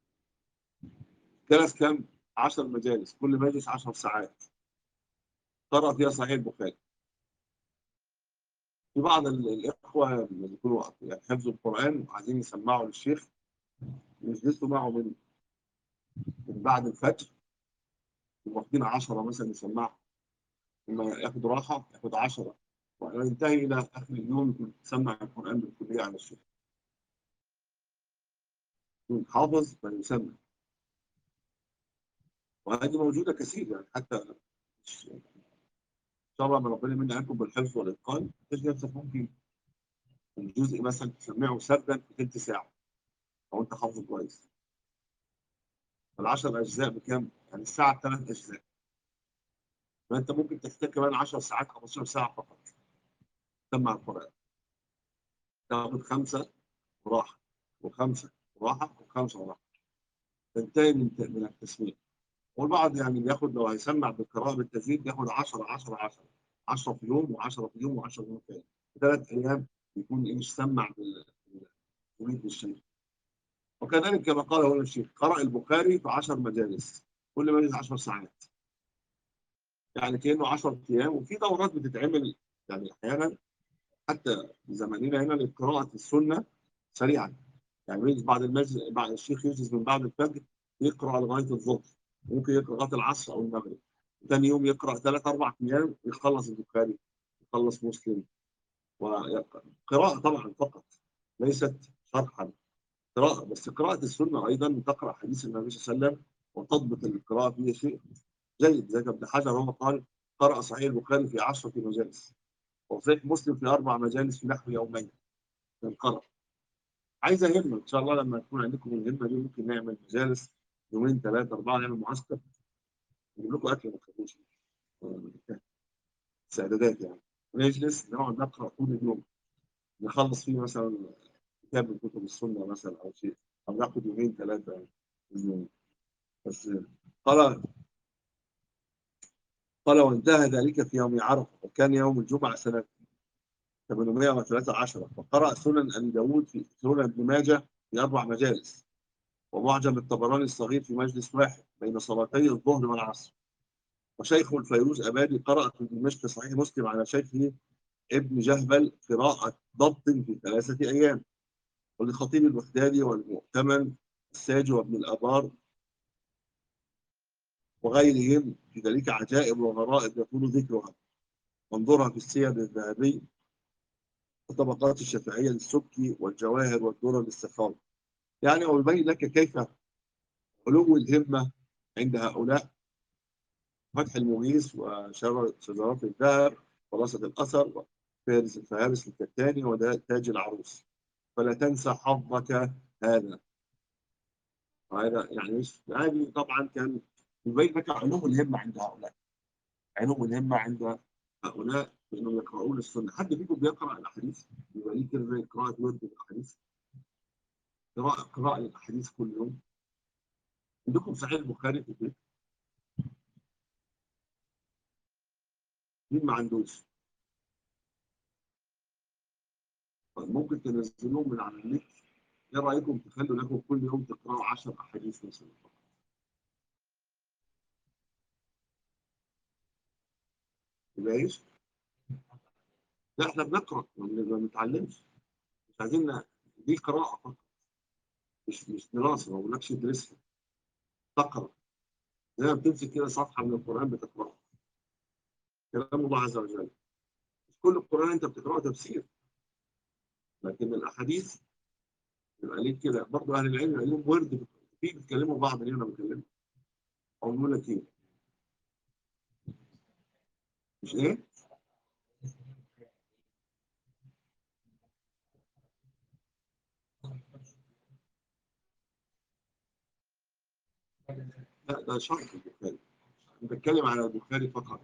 Speaker 1: جلس كم؟ 10 مجالس، كل مجلس 10 ساعات، قرأ فيها صحيح البخاري. في بعض الإخوة اللي بيكونوا يعني حفظوا القرآن وعايزين يسمعوا للشيخ، يجلسوا معه من بعد الفجر، واخدين 10 مثلا يسمعوا، لما ياخد راحة ياخد 10، وينتهي إلى آخر اليوم يكون سمع القرآن بالكلية على الشيخ. يكون حافظ من يسمع، وهذه موجودة كثير. يعني حتى إن شاء الله من ربنا يمن عليكم بالحفظ والإتقان، تجد نفسك ممكن الجزء مثلا تسمعه سردا في ثلث ساعة لو أنت حافظه كويس. ال10 أجزاء بكام؟ يعني الساعة 3 أجزاء، فأنت ممكن تحتاج كمان 10 ساعات 15 ساعة فقط تسمع القرآن. تاخد 5 وراحة، و5 وراحة، و5 وراحة، تنتهي من التسميع. والبعض يعني بياخد لو هيسمع بالقراءة بالتجويد ياخد 10 10 10، 10 في يوم و10 في يوم و10 في يوم تاني، في 3 أيام يكون ايش سمع بالتجويد بالشيخ. وكذلك كما قال هنا الشيخ قرأ البخاري في 10 مجالس، كل مجلس 10 ساعات، يعني كأنه 10 أيام. وفي دورات بتتعمل يعني أحيانا حتى في زماننا هنا لقراءة السنة سريعا. يعني يجلس بعد المجلس، بعد الشيخ يجلس من بعد الفجر يقرأ لغاية الظهر، ممكن يقرأ لغاية العصر أو المغرب. ثاني يوم يقرأ 3 4 أيام يخلص البخاري، يخلص مسلم. وقراءة طبعا فقط، ليست شرحا، قراءة بس. قراءة السنة أيضا تقرأ حديث النبي صلى الله عليه وسلم وتضبط القراءة فيه شيء جيد. زي ابن حجر هو قال قرأ صحيح البخاري في 10 مجالس، وصحيح مسلم في 4 مجالس في نحو يومين من قرأ. عايزة همة إن شاء الله. لما تكون عندكم الهمة دي ممكن نعمل مجالس يومين 3 4، نعمل معسكر، نجيب لكم أكل ما تخافوش، استعدادات يعني. ونجلس نقعد نقرأ طول اليوم، نخلص فيه مثلا كتاب من كتب السنة مثلا أو شيء، أو ناخد يومين 3 يوم بس. قال قال وانتهى ذلك في يوم عرفة، وكان يوم الجمعة سنة 813، وقرأ سنن أبي داود في سنن ابن ماجه في 4 مجالس، ومعجم الطبراني الصغير في مجلس واحد بين صلاتي الظهر والعصر. وشيخ الفيروز أبادي قرأ في دمشق صحيح مسلم على شيخه ابن جهبل قراءة ضبط في 3 أيام. وللخطيب البغدادي والمؤتمن الساجي وابن الآبار وغيرهم في ذلك عجائب وغرائب يطول ذكرها، وانظرها في السير الذهبي وطبقات الشافعية للسبكي والجواهر والدرر للسخاوي. يعني ويبين لك كيف علو الهمة عند هؤلاء، فتح المغيث وشجرات الذهب ورصة الأثر فارس الفهارس الكتاني وتاج العروس، فلا تنسى حظك هذا. وهذا يعني مش هذه طبعا كان يبين لك علو الهمة عند هؤلاء، علو الهمة عند هؤلاء بأنهم يقرؤون السنة. حد فيكم بيقرأ الأحاديث؟ يبقى ليه كده زي قراءة ورد الأحاديث، قراءة الأحاديث كل يوم. عندكم صحيح البخاري في البيت؟ مين ما عندوش؟ طيب ممكن تنزلوهم من على النت. ايه رايكم تخلوا لكم كل يوم تقراوا 10 احاديث مثلا؟ يبقى ايش؟ لا احنا بنقرا ما بنتعلمش، مش عايزين دي قراءه فقط، مش دراسه، ما بقولكش ادرسها، تقرا زي ما بتمسك كده صفحه من القران بتقراها، كلام الله عز وجل. مش كل القران انت بتقراه تفسير، لكن الاحاديث يبقى ليك كده برضه. اهل العلم يبقى لهم ورد في بيتكلموا بعض ليه انا بكلمهم او بيقول لك ايه؟ مش ايه؟ لا ده شرح البخاري، أنا بتكلم على البخاري فقط،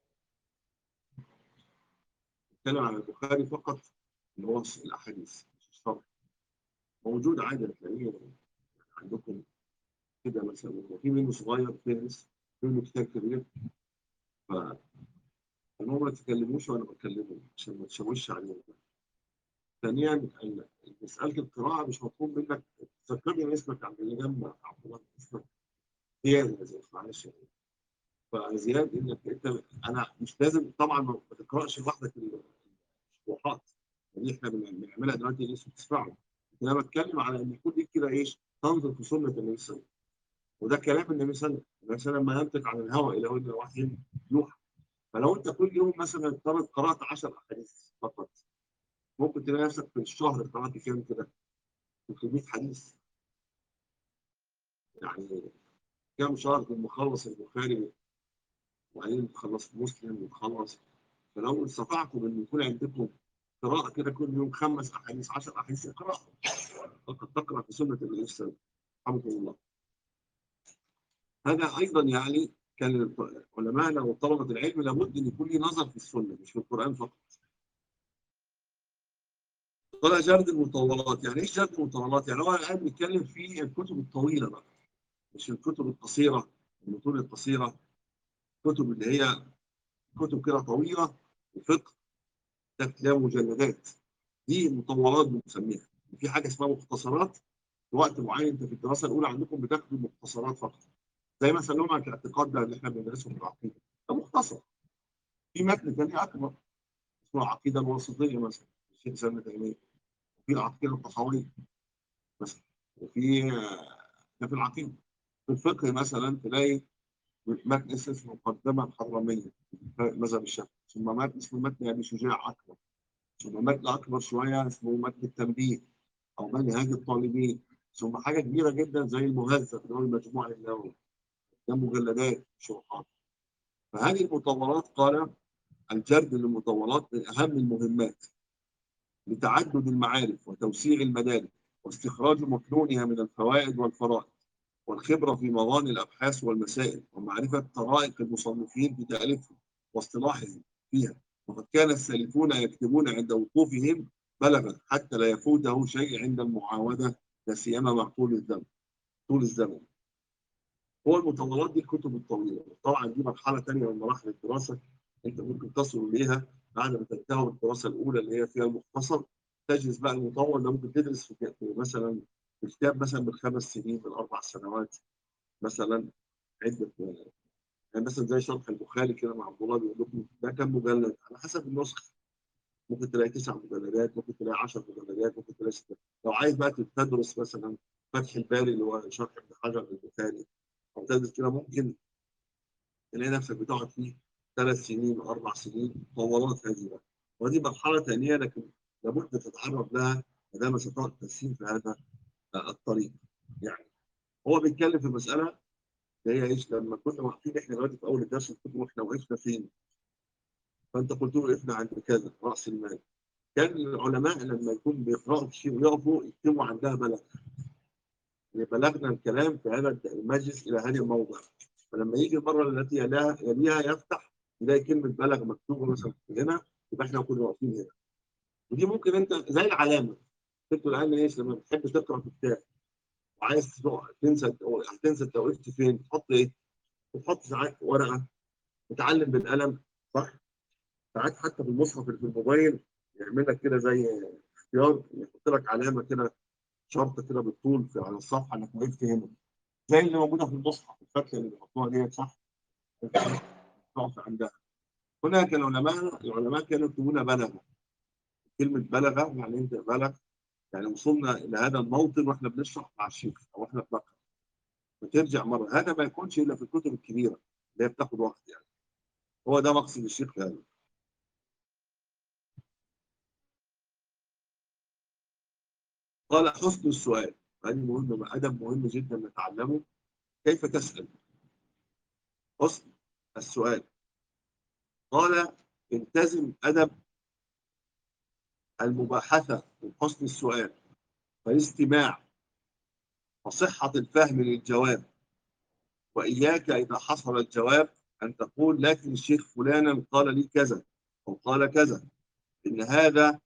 Speaker 1: بتكلم على البخاري فقط، اللي هو الاحاديث مش الشرح. موجود عادي هتلاقيه عندكم كده مثلا، في منه صغير فارس، في منه كتاب كبير، فهم ما تتكلموش وانا بكلمهم عشان ما تشوش عليهم. ثانيا مساله القراءه مش مطلوب منك تذكرني اسمك عبد اللي جنب عبد الله، اسمك زياد، معلش يعني. فزياد انك انت، انا مش لازم طبعا ما تقراش لوحدك الشروحات اللي احنا بنعملها دلوقتي اللي اسمه تسمعه، لكن انا بتكلم على ان يكون ليك كده ايش، تنظر في سنه النبي صلى الله عليه وسلم. وده كلام النبي صلى الله عليه وسلم، النبي صلى الله عليه وسلم ما ينطق عن الهوى الى وجه الوحي يوحى. فلو انت كل يوم مثلا قرات 10 احاديث فقط، ممكن تلاقي نفسك في الشهر قرات كام كده؟ 300 حديث. يعني كام شهر كنت مخلص البخاري وبعدين تخلص مسلم وتخلص. فلو استطعتم ان يكون عندكم قراءه كده كل يوم 5 احاديث 10 احاديث اقراها، فقد تقرا في سنه النبي صلى الله عليه وسلم. رحمه الله. هذا ايضا يعني كان علماءنا وطلبه العلم لابد ان يكون لي نظر في السنه مش في القران فقط. طلع جرد المطولات. يعني ايش جرد المطولات؟ يعني هو الان بيتكلم في الكتب الطويله بقى، مش الكتب القصيره، المتون القصيره، كتب اللي هي كتب كده طويله وفقه، ده تلاقيها مجلدات، دي مطولات بنسميها. في حاجه اسمها مختصرات، في وقت معين انت في الدراسه الاولى عندكم بتاخدوا مختصرات فقط، زي مثلا لغه الاعتقاد ده اللي احنا بندرسه في العقيده، ده مختصر. في متن ثاني اكبر اسمه العقيده الواسطيه مثلا، الشيخ الاسلام ابن تيميه. في العقيده الطحاويه مثلا. وفي ده في العقيده. في الفقه مثلا تلاقي متن اسمه مقدمه الحرميه في مذهب الشافعي، ثم متن اسمه متن ابي شجاع اكبر، ثم متن اكبر شويه اسمه متن التنبيه او منهاج الطالبين، ثم حاجه كبيره جدا زي المهذب اللي هو المجموع النووي، ده مجلدات شروحات. فهذه المطورات قال الجرد للمطورات من اهم المهمات لتعدد المعارف وتوسيع المدارك واستخراج مكنونها من الفوائد والفرائض، والخبرة في مضان الأبحاث والمسائل، ومعرفة طرائق المصنفين في تأليفهم واصطلاحهم فيها. وقد كان السالفون يكتبون عند وقوفهم بلغا حتى لا يفوته شيء عند المعاودة، لا سيما مع طول الزمن. هو المطولات دي الكتب الطويلة، طبعا دي مرحلة ثانية من مراحل الدراسة أنت ممكن تصل إليها بعد ما تنتهي من الدراسة الأولى اللي هي فيها المختصر. تجلس بقى المطول ده ممكن تدرس في مثلا في كتاب مثلا من 5 سنين من 4 سنوات مثلا، عده. يعني مثلا زي شرح البخاري كده مع عبد الله بيقول لكم ده كم مجلد على حسب النسخه، ممكن تلاقي 9 مجلدات، ممكن تلاقي 10 مجلدات، ممكن تلاقي 6. لو عايز بقى تدرس مثلا فتح الباري اللي هو شرح ابن حجر البخاري او تدرس كده، ممكن تلاقي نفسك بتقعد فيه 3 سنين و4 سنين طولات هذه بقى. ودي مرحله ثانيه، لكن لابد تتعرض لها ما دام استطعت التسهيل في هذا الطريق. يعني هو بيتكلم في مساله اللي هي ايش؟ لما كنا واقفين احنا دلوقتي في اول الدرس قلت له احنا وقفنا فين؟ فانت قلت له وقفنا عند كذا راس المال. كان العلماء لما يكون بيقرأوا شيء ويقفوا يكتبوا عندها بلد. يعني بلغنا الكلام في هذا المجلس إلى هذا الموضع. فلما يجي المرة التي يليها يفتح يلاقي كلمة بلغ مكتوبة مثلا هنا، يبقى احنا كنا واقفين هنا. ودي ممكن انت زي العلامة. انت الآن ايش لما بتحب تقرأ في كتاب وعايز تنسى هتنسى انت وقفت فين، تحط ايه؟ تحط ساعات ورقة، تتعلم بالقلم، صح؟ ساعات حتى في المصحف اللي في الموبايل يعمل لك كده زي اختيار، يحط لك علامة كده، شرطه كده بالطول على الصفحه انك وقفت هنا، زي اللي موجوده في المصحف الفتله اللي بيحطوها ديت، صح؟ تقف عندها. هناك العلماء كانوا يكتبون بلغه. كلمه بلغه يعني انت بلغ، يعني وصلنا الى هذا الموطن واحنا بنشرح مع الشيخ او احنا بنقرا. وترجع مره، هذا ما يكونش الا في الكتب الكبيره اللي هي بتاخد وقت يعني. هو ده مقصد الشيخ في هذا. قال حسن السؤال. هذه مهمه، ادب مهم جدا نتعلمه. كيف تسال؟ حسن السؤال. قال التزم ادب المباحثة من حسن السؤال والاستماع وصحة الفهم للجواب. وإياك إذا حصل الجواب أن تقول لكن الشيخ فلانا قال لي كذا أو قال كذا. إن هذا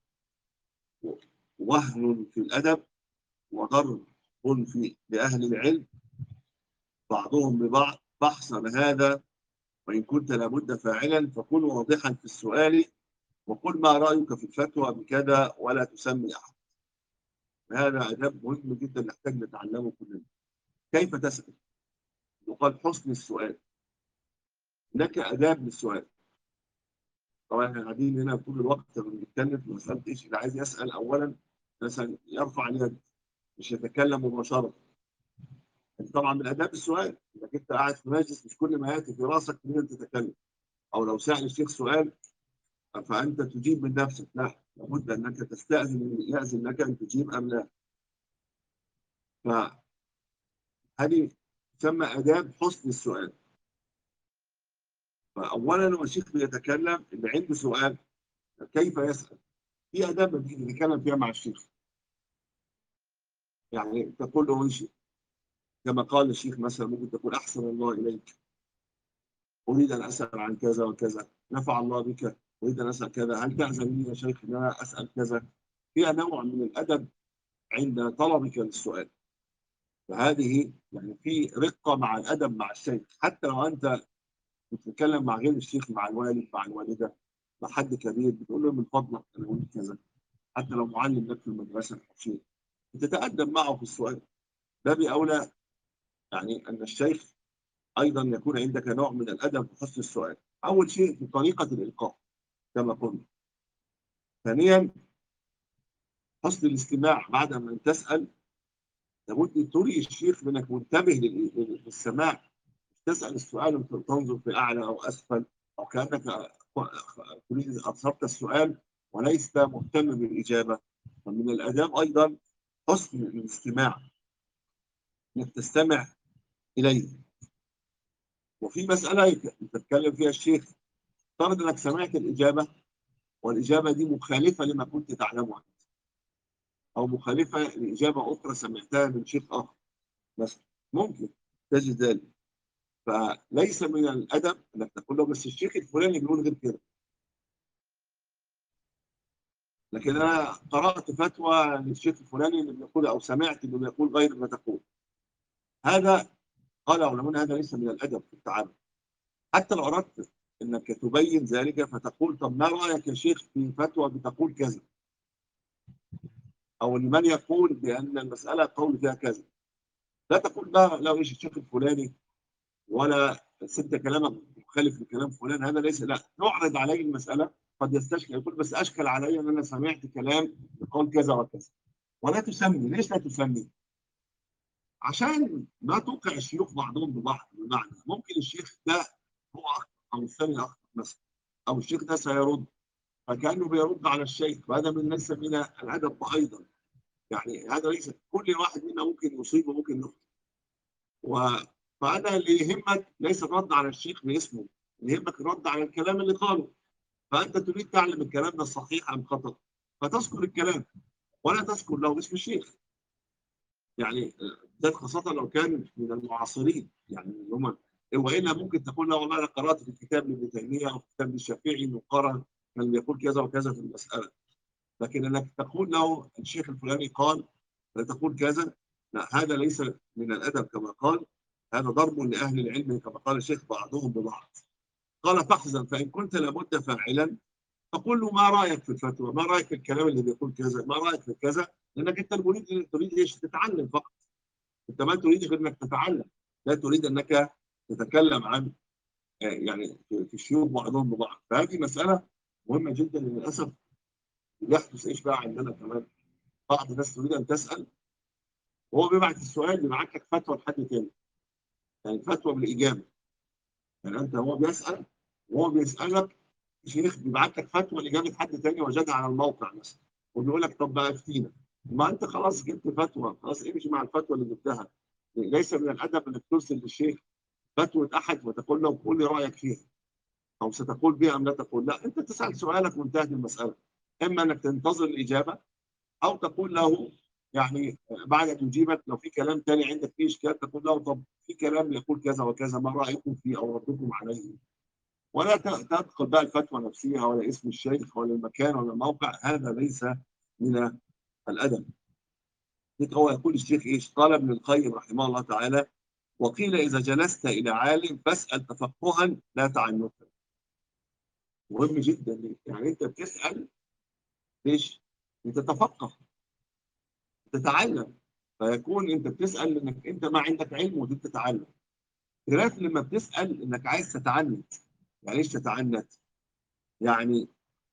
Speaker 1: وهن في الأدب وضرب في لأهل العلم بعضهم ببعض. فاحذر هذا، وإن كنت لابد فاعلا فكن واضحا في السؤال وقل ما رأيك في الفتوى بكذا ولا تسمي أحد. هذا أدب مهم جدا نحتاج نتعلمه كلنا. كيف تسأل؟ يقال حسن السؤال. هناك آداب للسؤال. طبعا احنا قاعدين هنا طول الوقت بنتكلم في مسألة ايش؟ اللي عايز يسأل أولا مثلا يرفع اليد، مش يتكلم مباشرة. طبعا من آداب السؤال انك انت قاعد في مجلس مش كل ما يأتي في راسك ان انت تتكلم. أو لو سأل الشيخ سؤال فأنت تجيب من نفسك، لا، لابد أنك تستأذن يأذن لك أن تجيب أم لا. فهذه تسمى آداب حسن السؤال. فأولا هو الشيخ بيتكلم اللي عنده سؤال كيف يسأل. في آداب بنيجي نتكلم فيها مع الشيخ. يعني تقول له ايش؟ كما قال الشيخ مثلا ممكن تقول احسن الله اليك، اريد ان اسال عن كذا وكذا، نفع الله بك، اريد ان اسال كذا، هل تاذن لي يا شيخ ان انا اسال كذا؟ فيها نوع من الادب عند طلبك للسؤال. فهذه يعني في رقه مع الادب مع الشيخ. حتى لو انت بتتكلم مع غير الشيخ، مع الوالد مع الوالده مع حد كبير، بتقول له من فضلك انا اريد كذا. حتى لو معلم لك في المدرسه او شيء، بتتادب معه في السؤال. ده باولى يعني ان الشيخ ايضا يكون عندك نوع من الادب وحسن السؤال. اول شيء في طريقه الالقاء كما قلنا. ثانيا حسن الاستماع بعد ما تسال. لابد تري الشيخ منك منتبه للسماع. مش تسال السؤال وانت تنظر في اعلى او اسفل، او كانك تريد اثرت السؤال وليس مهتم بالاجابه. ومن الاداب ايضا حسن الاستماع، انك تستمع اليه. وفي مساله تتكلم فيها الشيخ، افترض انك سمعت الاجابه والاجابه دي مخالفه لما كنت تعلمه، او مخالفه لاجابه اخرى سمعتها من شيخ اخر مثلا، ممكن تجد ذلك. فليس من الادب انك تقول له بس الشيخ الفلاني بيقول غير كده، لكن انا قرات فتوى للشيخ الفلاني اللي بيقول او سمعت انه بيقول غير ما تقول. هذا قال علماء هذا ليس من الادب في التعامل. حتى لو اردت انك تبين ذلك فتقول طب ما رايك يا شيخ في فتوى بتقول كذا، او لمن يقول بان المساله قول فيها كذا. لا تقول لا ايش الشيخ الفلاني، ولا انت كلامك مخالف لكلام فلان. هذا ليس، لا، نعرض عليه المساله. قد يستشكل يقول بس اشكل علي ان انا سمعت كلام يقول كذا وكذا. ولا تسمي. ليش لا تسمي؟ عشان ما توقع الشيوخ بعضهم ببعض. بمعنى ممكن الشيخ ده هو اخطا او الثاني اخطا مثلا، او الشيخ ده سيرد، فكانه بيرد على الشيخ، وهذا من ليس من الادب ايضا. يعني هذا ليس كل واحد منا ممكن يصيب وممكن يخطئ. و... فانا اللي يهمك ليس الرد على الشيخ باسمه، اللي يهمك الرد على الكلام اللي قاله. فانت تريد تعلم الكلام ده صحيح ام خطا، فتذكر الكلام ولا تذكر له اسم الشيخ. يعني ده خاصه لو كان من المعاصرين، يعني اللي هم، والا ممكن تقول له والله انا قرات في الكتاب لابن تيميه او في كتاب الشافعي انه قرأ من يقول كذا وكذا في المساله. لكن انك تقول له الشيخ الفلاني قال، لا تقول كذا، لا، هذا ليس من الادب كما قال. هذا ضرب لاهل العلم كما قال الشيخ بعضهم ببعض. قال فاحزن فان كنت لابد فاعلا، فقل له ما رايك في الفتوى، ما رايك في الكلام اللي بيقول كذا، ما رايك في كذا. لانك انت تريد ايش؟ تتعلم فقط. انت ما تريد غير انك تتعلم، لا تريد انك تتكلم عن يعني تشير بعضهم ببعض. فهذه مساله مهمه جدا. للاسف يحدث ايش بقى عندنا كمان؟ بعض الناس تريد ان تسال، وهو بيبعت السؤال بيبعت لك فتوى لحد تاني، يعني فتوى بالاجابه. يعني انت هو بيسال وهو بيسالك، شيخ بيبعت لك فتوى لاجابه حد تاني وجدها على الموقع مثلا، وبيقول لك طب بقى افتينا. ما انت خلاص جبت فتوى، خلاص امشي مع الفتوى اللي جبتها. ليس من الادب انك ترسل للشيخ فتوى احد وتقول له قول لي رايك فيها، او ستقول بها ام لا تقول. لا، انت تسال سؤالك وانتهت المساله. اما انك تنتظر الاجابه، او تقول له يعني بعد ان يجيبك لو في كلام تاني عندك فيه اشكال، تقول له طب في كلام يقول كذا وكذا، ما رايكم فيه او ردكم عليه. ولا تدخل بقى الفتوى نفسها ولا اسم الشيخ ولا المكان ولا الموقع. هذا ليس من الادب. هو يقول الشيخ ايش؟ قال ابن القيم رحمه الله تعالى: وقيل اذا جلست الى عالم فاسال تفقها لا تعنتا. مهم جدا. يعني انت بتسال ليش؟ لتتفقه، تتعلم. فيكون انت بتسال انك انت ما عندك علم وانت تتعلم، خلاف لما بتسال انك عايز تتعنت. يعني ايش تتعنت؟ يعني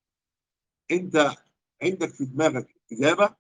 Speaker 1: انت عندك في دماغك اجابه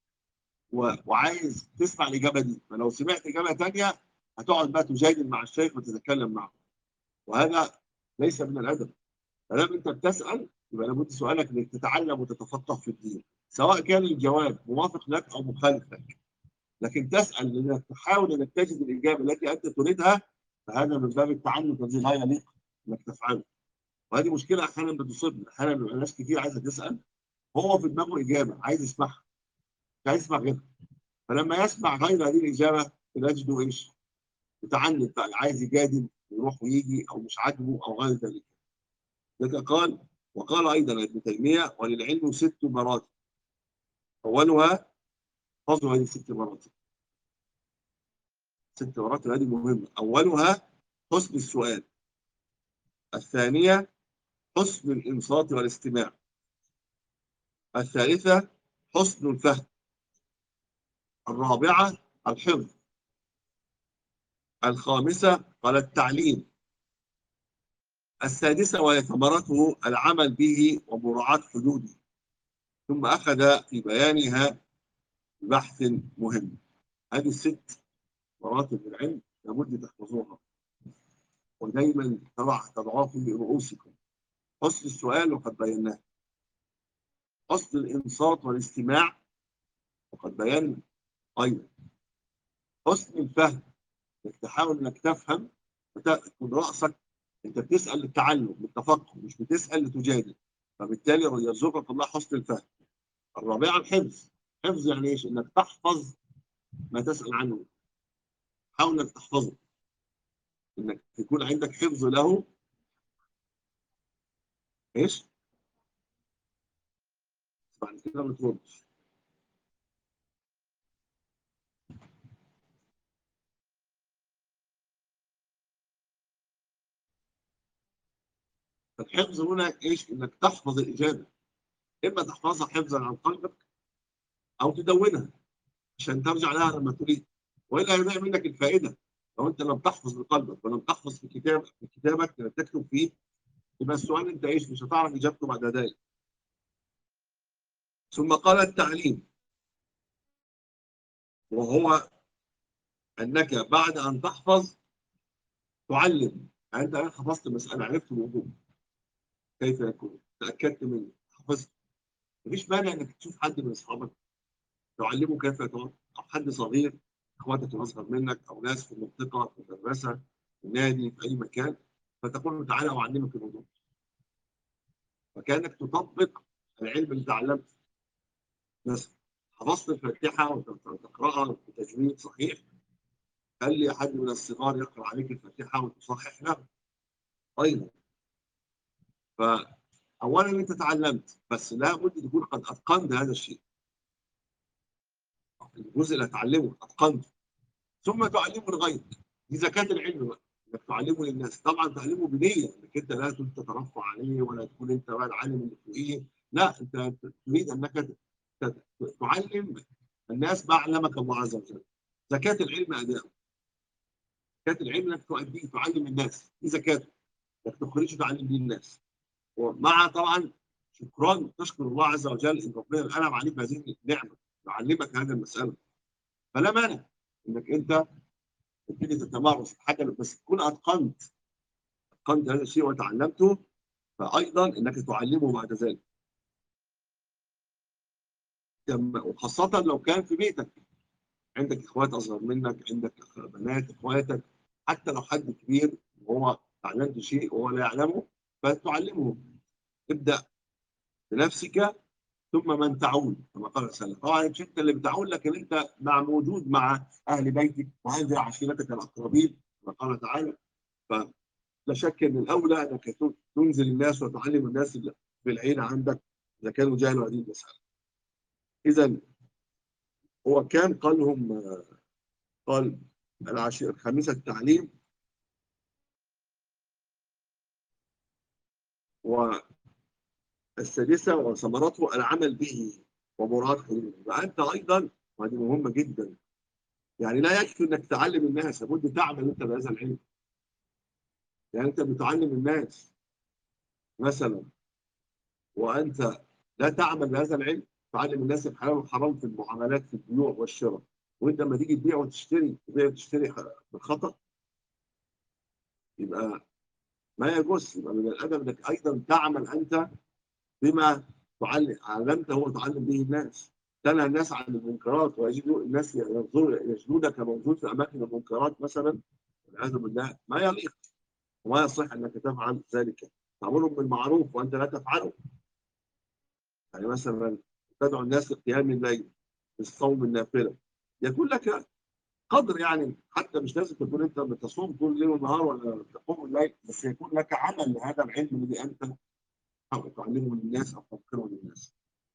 Speaker 1: وعايز تسمع الاجابه دي، فلو سمعت اجابه ثانيه هتقعد بقى تجادل مع الشيخ وتتكلم معه. وهذا ليس من الادب. فلما انت بتسال يبقى لابد سؤالك انك تتعلم وتتفقه في الدين، سواء كان الجواب موافق لك او مخالف لك. لكن تسال لانك تحاول انك تجد الاجابه التي انت تريدها، فهذا من باب التعنت الذي لا يليق انك تفعله. وهذه مشكله احيانا بتصيبنا. احيانا بيبقى ناس كتير عايزه تسال، هو في دماغه اجابه عايز يسمعها، مش عايز يسمع غيرها. فلما يسمع غير هذه الاجابه يجده ايش؟ متعنت بقى، عايز يجادل ويروح ويجي او مش عاجبه او غير ذلك. لذلك قال، وقال ايضا ابن تيميه: وللعلم ست مراتب، اولها فضل هذه الست مراتب. ست مراتب هذه مهمه. اولها حسن السؤال، الثانيه حسن الانصات والاستماع، الثالثه حسن الفهم، الرابعه الحفظ، الخامسه قال التعليم، السادسه وهي ثمرته العمل به ومراعاه حدوده. ثم اخذ في بيانها بحث مهم. هذه الست مراتب العلم لابد تحفظوها، ودايما تضعوها في رؤوسكم. حسن السؤال وقد بيناه، حسن الانصات والاستماع وقد بينا ايضا، حسن الفهم، انك تحاول انك تفهم وتكون راسك انت بتسال للتعلم للتفقه، مش بتسال لتجادل. فبالتالي يرزقك الله حسن الفهم. الرابعه الحفظ. حفظ يعني ايش؟ انك تحفظ ما تسال عنه، حاول انك تحفظه، انك يكون عندك حفظ له. ايش؟ بعد كده بترد. الحفظ هنا ايش؟ انك تحفظ الاجابه، اما تحفظها حفظا عن قلبك او تدونها عشان ترجع لها لما تريد، والا هيضيع منك الفائده. لو انت لم تحفظ بقلبك ولم تحفظ في كتابك تكتب فيه، يبقى السؤال انت ايش؟ مش هتعرف اجابته بعد ذلك. ثم قال التعليم، وهو انك بعد ان تحفظ تعلم. يعني انت حفظت المساله، عرفت الوضوء كيف يكون، تاكدت منه، حفظت. مفيش مانع انك تشوف حد من اصحابك تعلمه كيف يتوضا، او حد صغير، اخواتك الاصغر منك، او ناس في المنطقه، في المدرسه، في النادي، في اي مكان، فتقول له تعالى اعلمك الوضوء. فكانك تطبق العلم اللي تعلمته. مثلا حفظت الفاتحه وتقراها بتجويد صحيح، خلي حد من الصغار يقرا عليك الفاتحه وتصحح له ايضا. فاولا انت تعلمت، بس لابد تكون قد اتقنت هذا الشيء. الجزء اللي هتعلمه اتقنته، ثم تعلمه لغيرك. دي زكاه العلم بقى، انك تعلمه للناس. طبعا تعلمه بنيه انك انت لا تترفع عليه، ولا تكون انت بقى العالم اللي فوقيه. لا، انت تريد انك تعلم الناس ما علمك الله عز وجل. زكاه العلم اداء. زكاه العلم انك تؤديه، تعلم الناس، دي زكاه انك تخرج تعلم دين الناس. ومع طبعا شكرا، تشكر الله عز وجل ان ربنا انعم عليك بهذه النعمه، يعلمك هذه المساله. فلا مانع انك انت تبتدي تتمرس في حاجه، بس تكون اتقنت هذا الشيء وتعلمته، فايضا انك تعلمه بعد ذلك. وخاصه لو كان في بيتك، عندك اخوات اصغر منك، عندك بنات اخواتك، حتى لو حد كبير وهو تعلمت شيء وهو لا يعلمه، فتعلمه. ابدا بنفسك ثم من تعول، كما قال صلى الله عليه وسلم. طبعا مش انت اللي بتعول، لكن انت موجود مع اهل بيتك وانذر عشيرتك الاقربين، كما قال تعالى. فلا شك ان الاولى انك تنزل الناس وتعلم الناس اللي في العيله عندك اذا كانوا جاهلوا هذه المساله. اذا هو كان قال لهم، قال العشيره الخامسه التعليم، والسادسه وثمرته العمل به ومراد حلوله. فانت ايضا، وهذه مهمه جدا، يعني لا يكفي انك تعلم الناس، لابد تعمل انت بهذا العلم. يعني انت بتعلم الناس مثلا وانت لا تعمل بهذا العلم، تعلم الناس الحلال والحرام في المعاملات، في البيوع والشراء، وانت لما تيجي تبيع وتشتري، تبيع وتشتري بالخطا، يبقى ما يجوز. يبقى من الادب انك ايضا تعمل انت بما علمته وتعلم به الناس. تنهى الناس عن المنكرات، ويجدوا الناس يجدونك موجود في اماكن المنكرات مثلا، والعياذ بالله، ما يليق وما يصح انك تفعل ذلك. تامرهم بالمعروف وانت لا تفعله. يعني مثلا تدعو الناس لقيام الليل، بالصوم النافله، يكون لك قدر، يعني حتى مش لازم تكون انت بتصوم طول الليل والنهار ولا تقوم الليل، بس يكون لك عمل لهذا العلم الذي انت تعلمه للناس او تذكره للناس.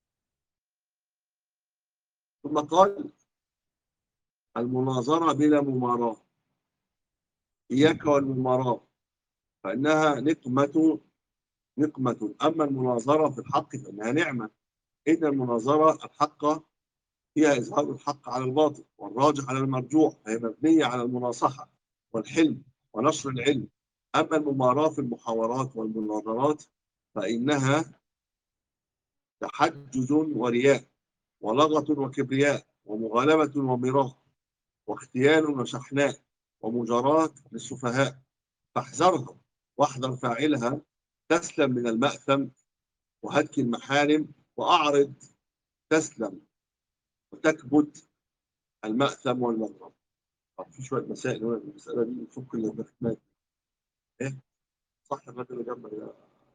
Speaker 1: ثم قال المناظره بلا مماراه، اياك والمماراه، فانها نقمه، اما المناظره في الحق فانها نعمه. ان المناظره الحق هي إظهار الحق على الباطل، والراجح على المرجوح، فهي مبنية على المناصحة والحلم ونشر العلم. أما المماراة في المحاورات والمناظرات فإنها تحجج ورياء، ولغة وكبرياء، ومغالبة ومراء، واختيال وشحناء، ومجاراة للسفهاء. فاحذرها واحذر فاعلها، تسلم من المأثم وهتك المحارم، وأعرض تسلم وتكبت المأثم والمغرم. طب في شويه مسائل هنا، المساله دي بتفك الامتحانات. ايه صح الراجل اللي جنبك ده؟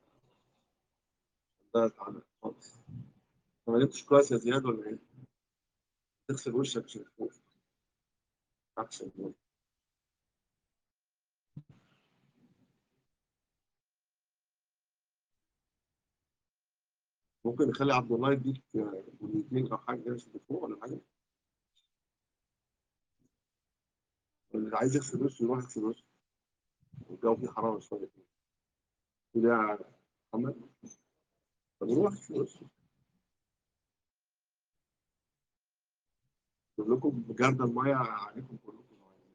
Speaker 1: ده تعالى خالص. ما نمتش كويس يا زياد ولا ايه؟ تغسل وشك عشان تفوق احسن. ممكن نخلي عبد الله يديك الاثنين او حاجه عشان تفوق ولا حاجه. اللي عايز يغسل وشه يروح يغسل وشه، والجو فيه حراره شويه كده يا محمد. طب يروح يغسل وشه. كلكم بجرد الميه عليكم كلكم.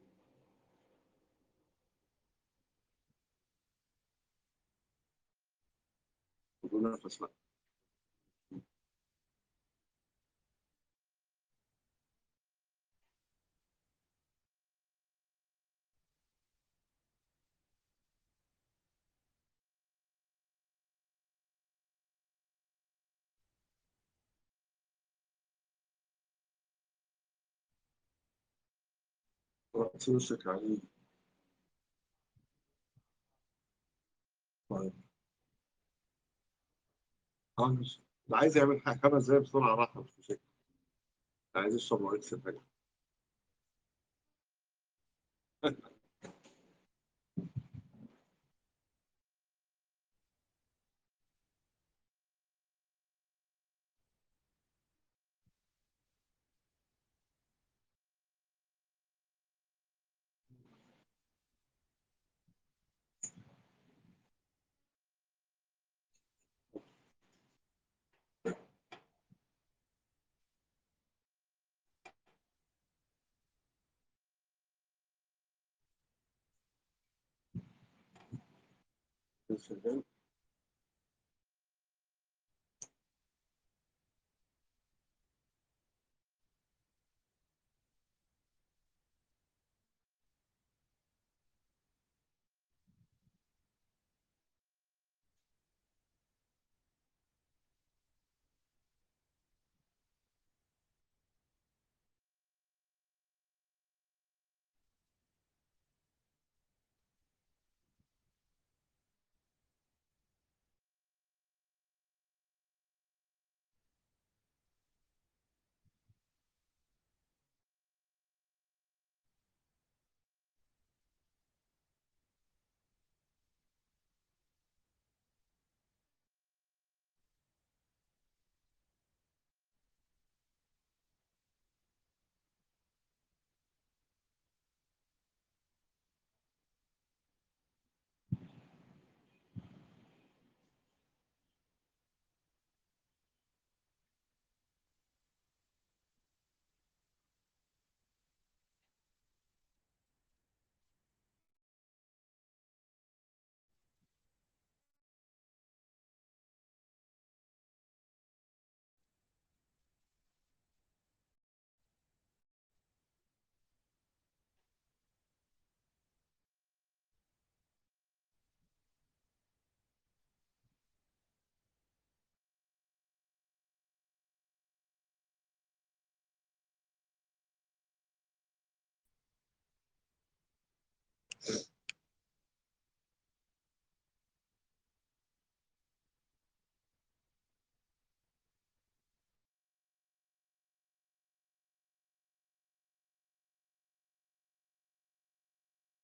Speaker 1: بدون نفس بقى. رأس وشك عليه. طيب. مش اللي عايز يعمل حاجة 5 دقايق بسرعة راحة مش مشاكل. اللي عايز يشرب مية حاجة. شغال.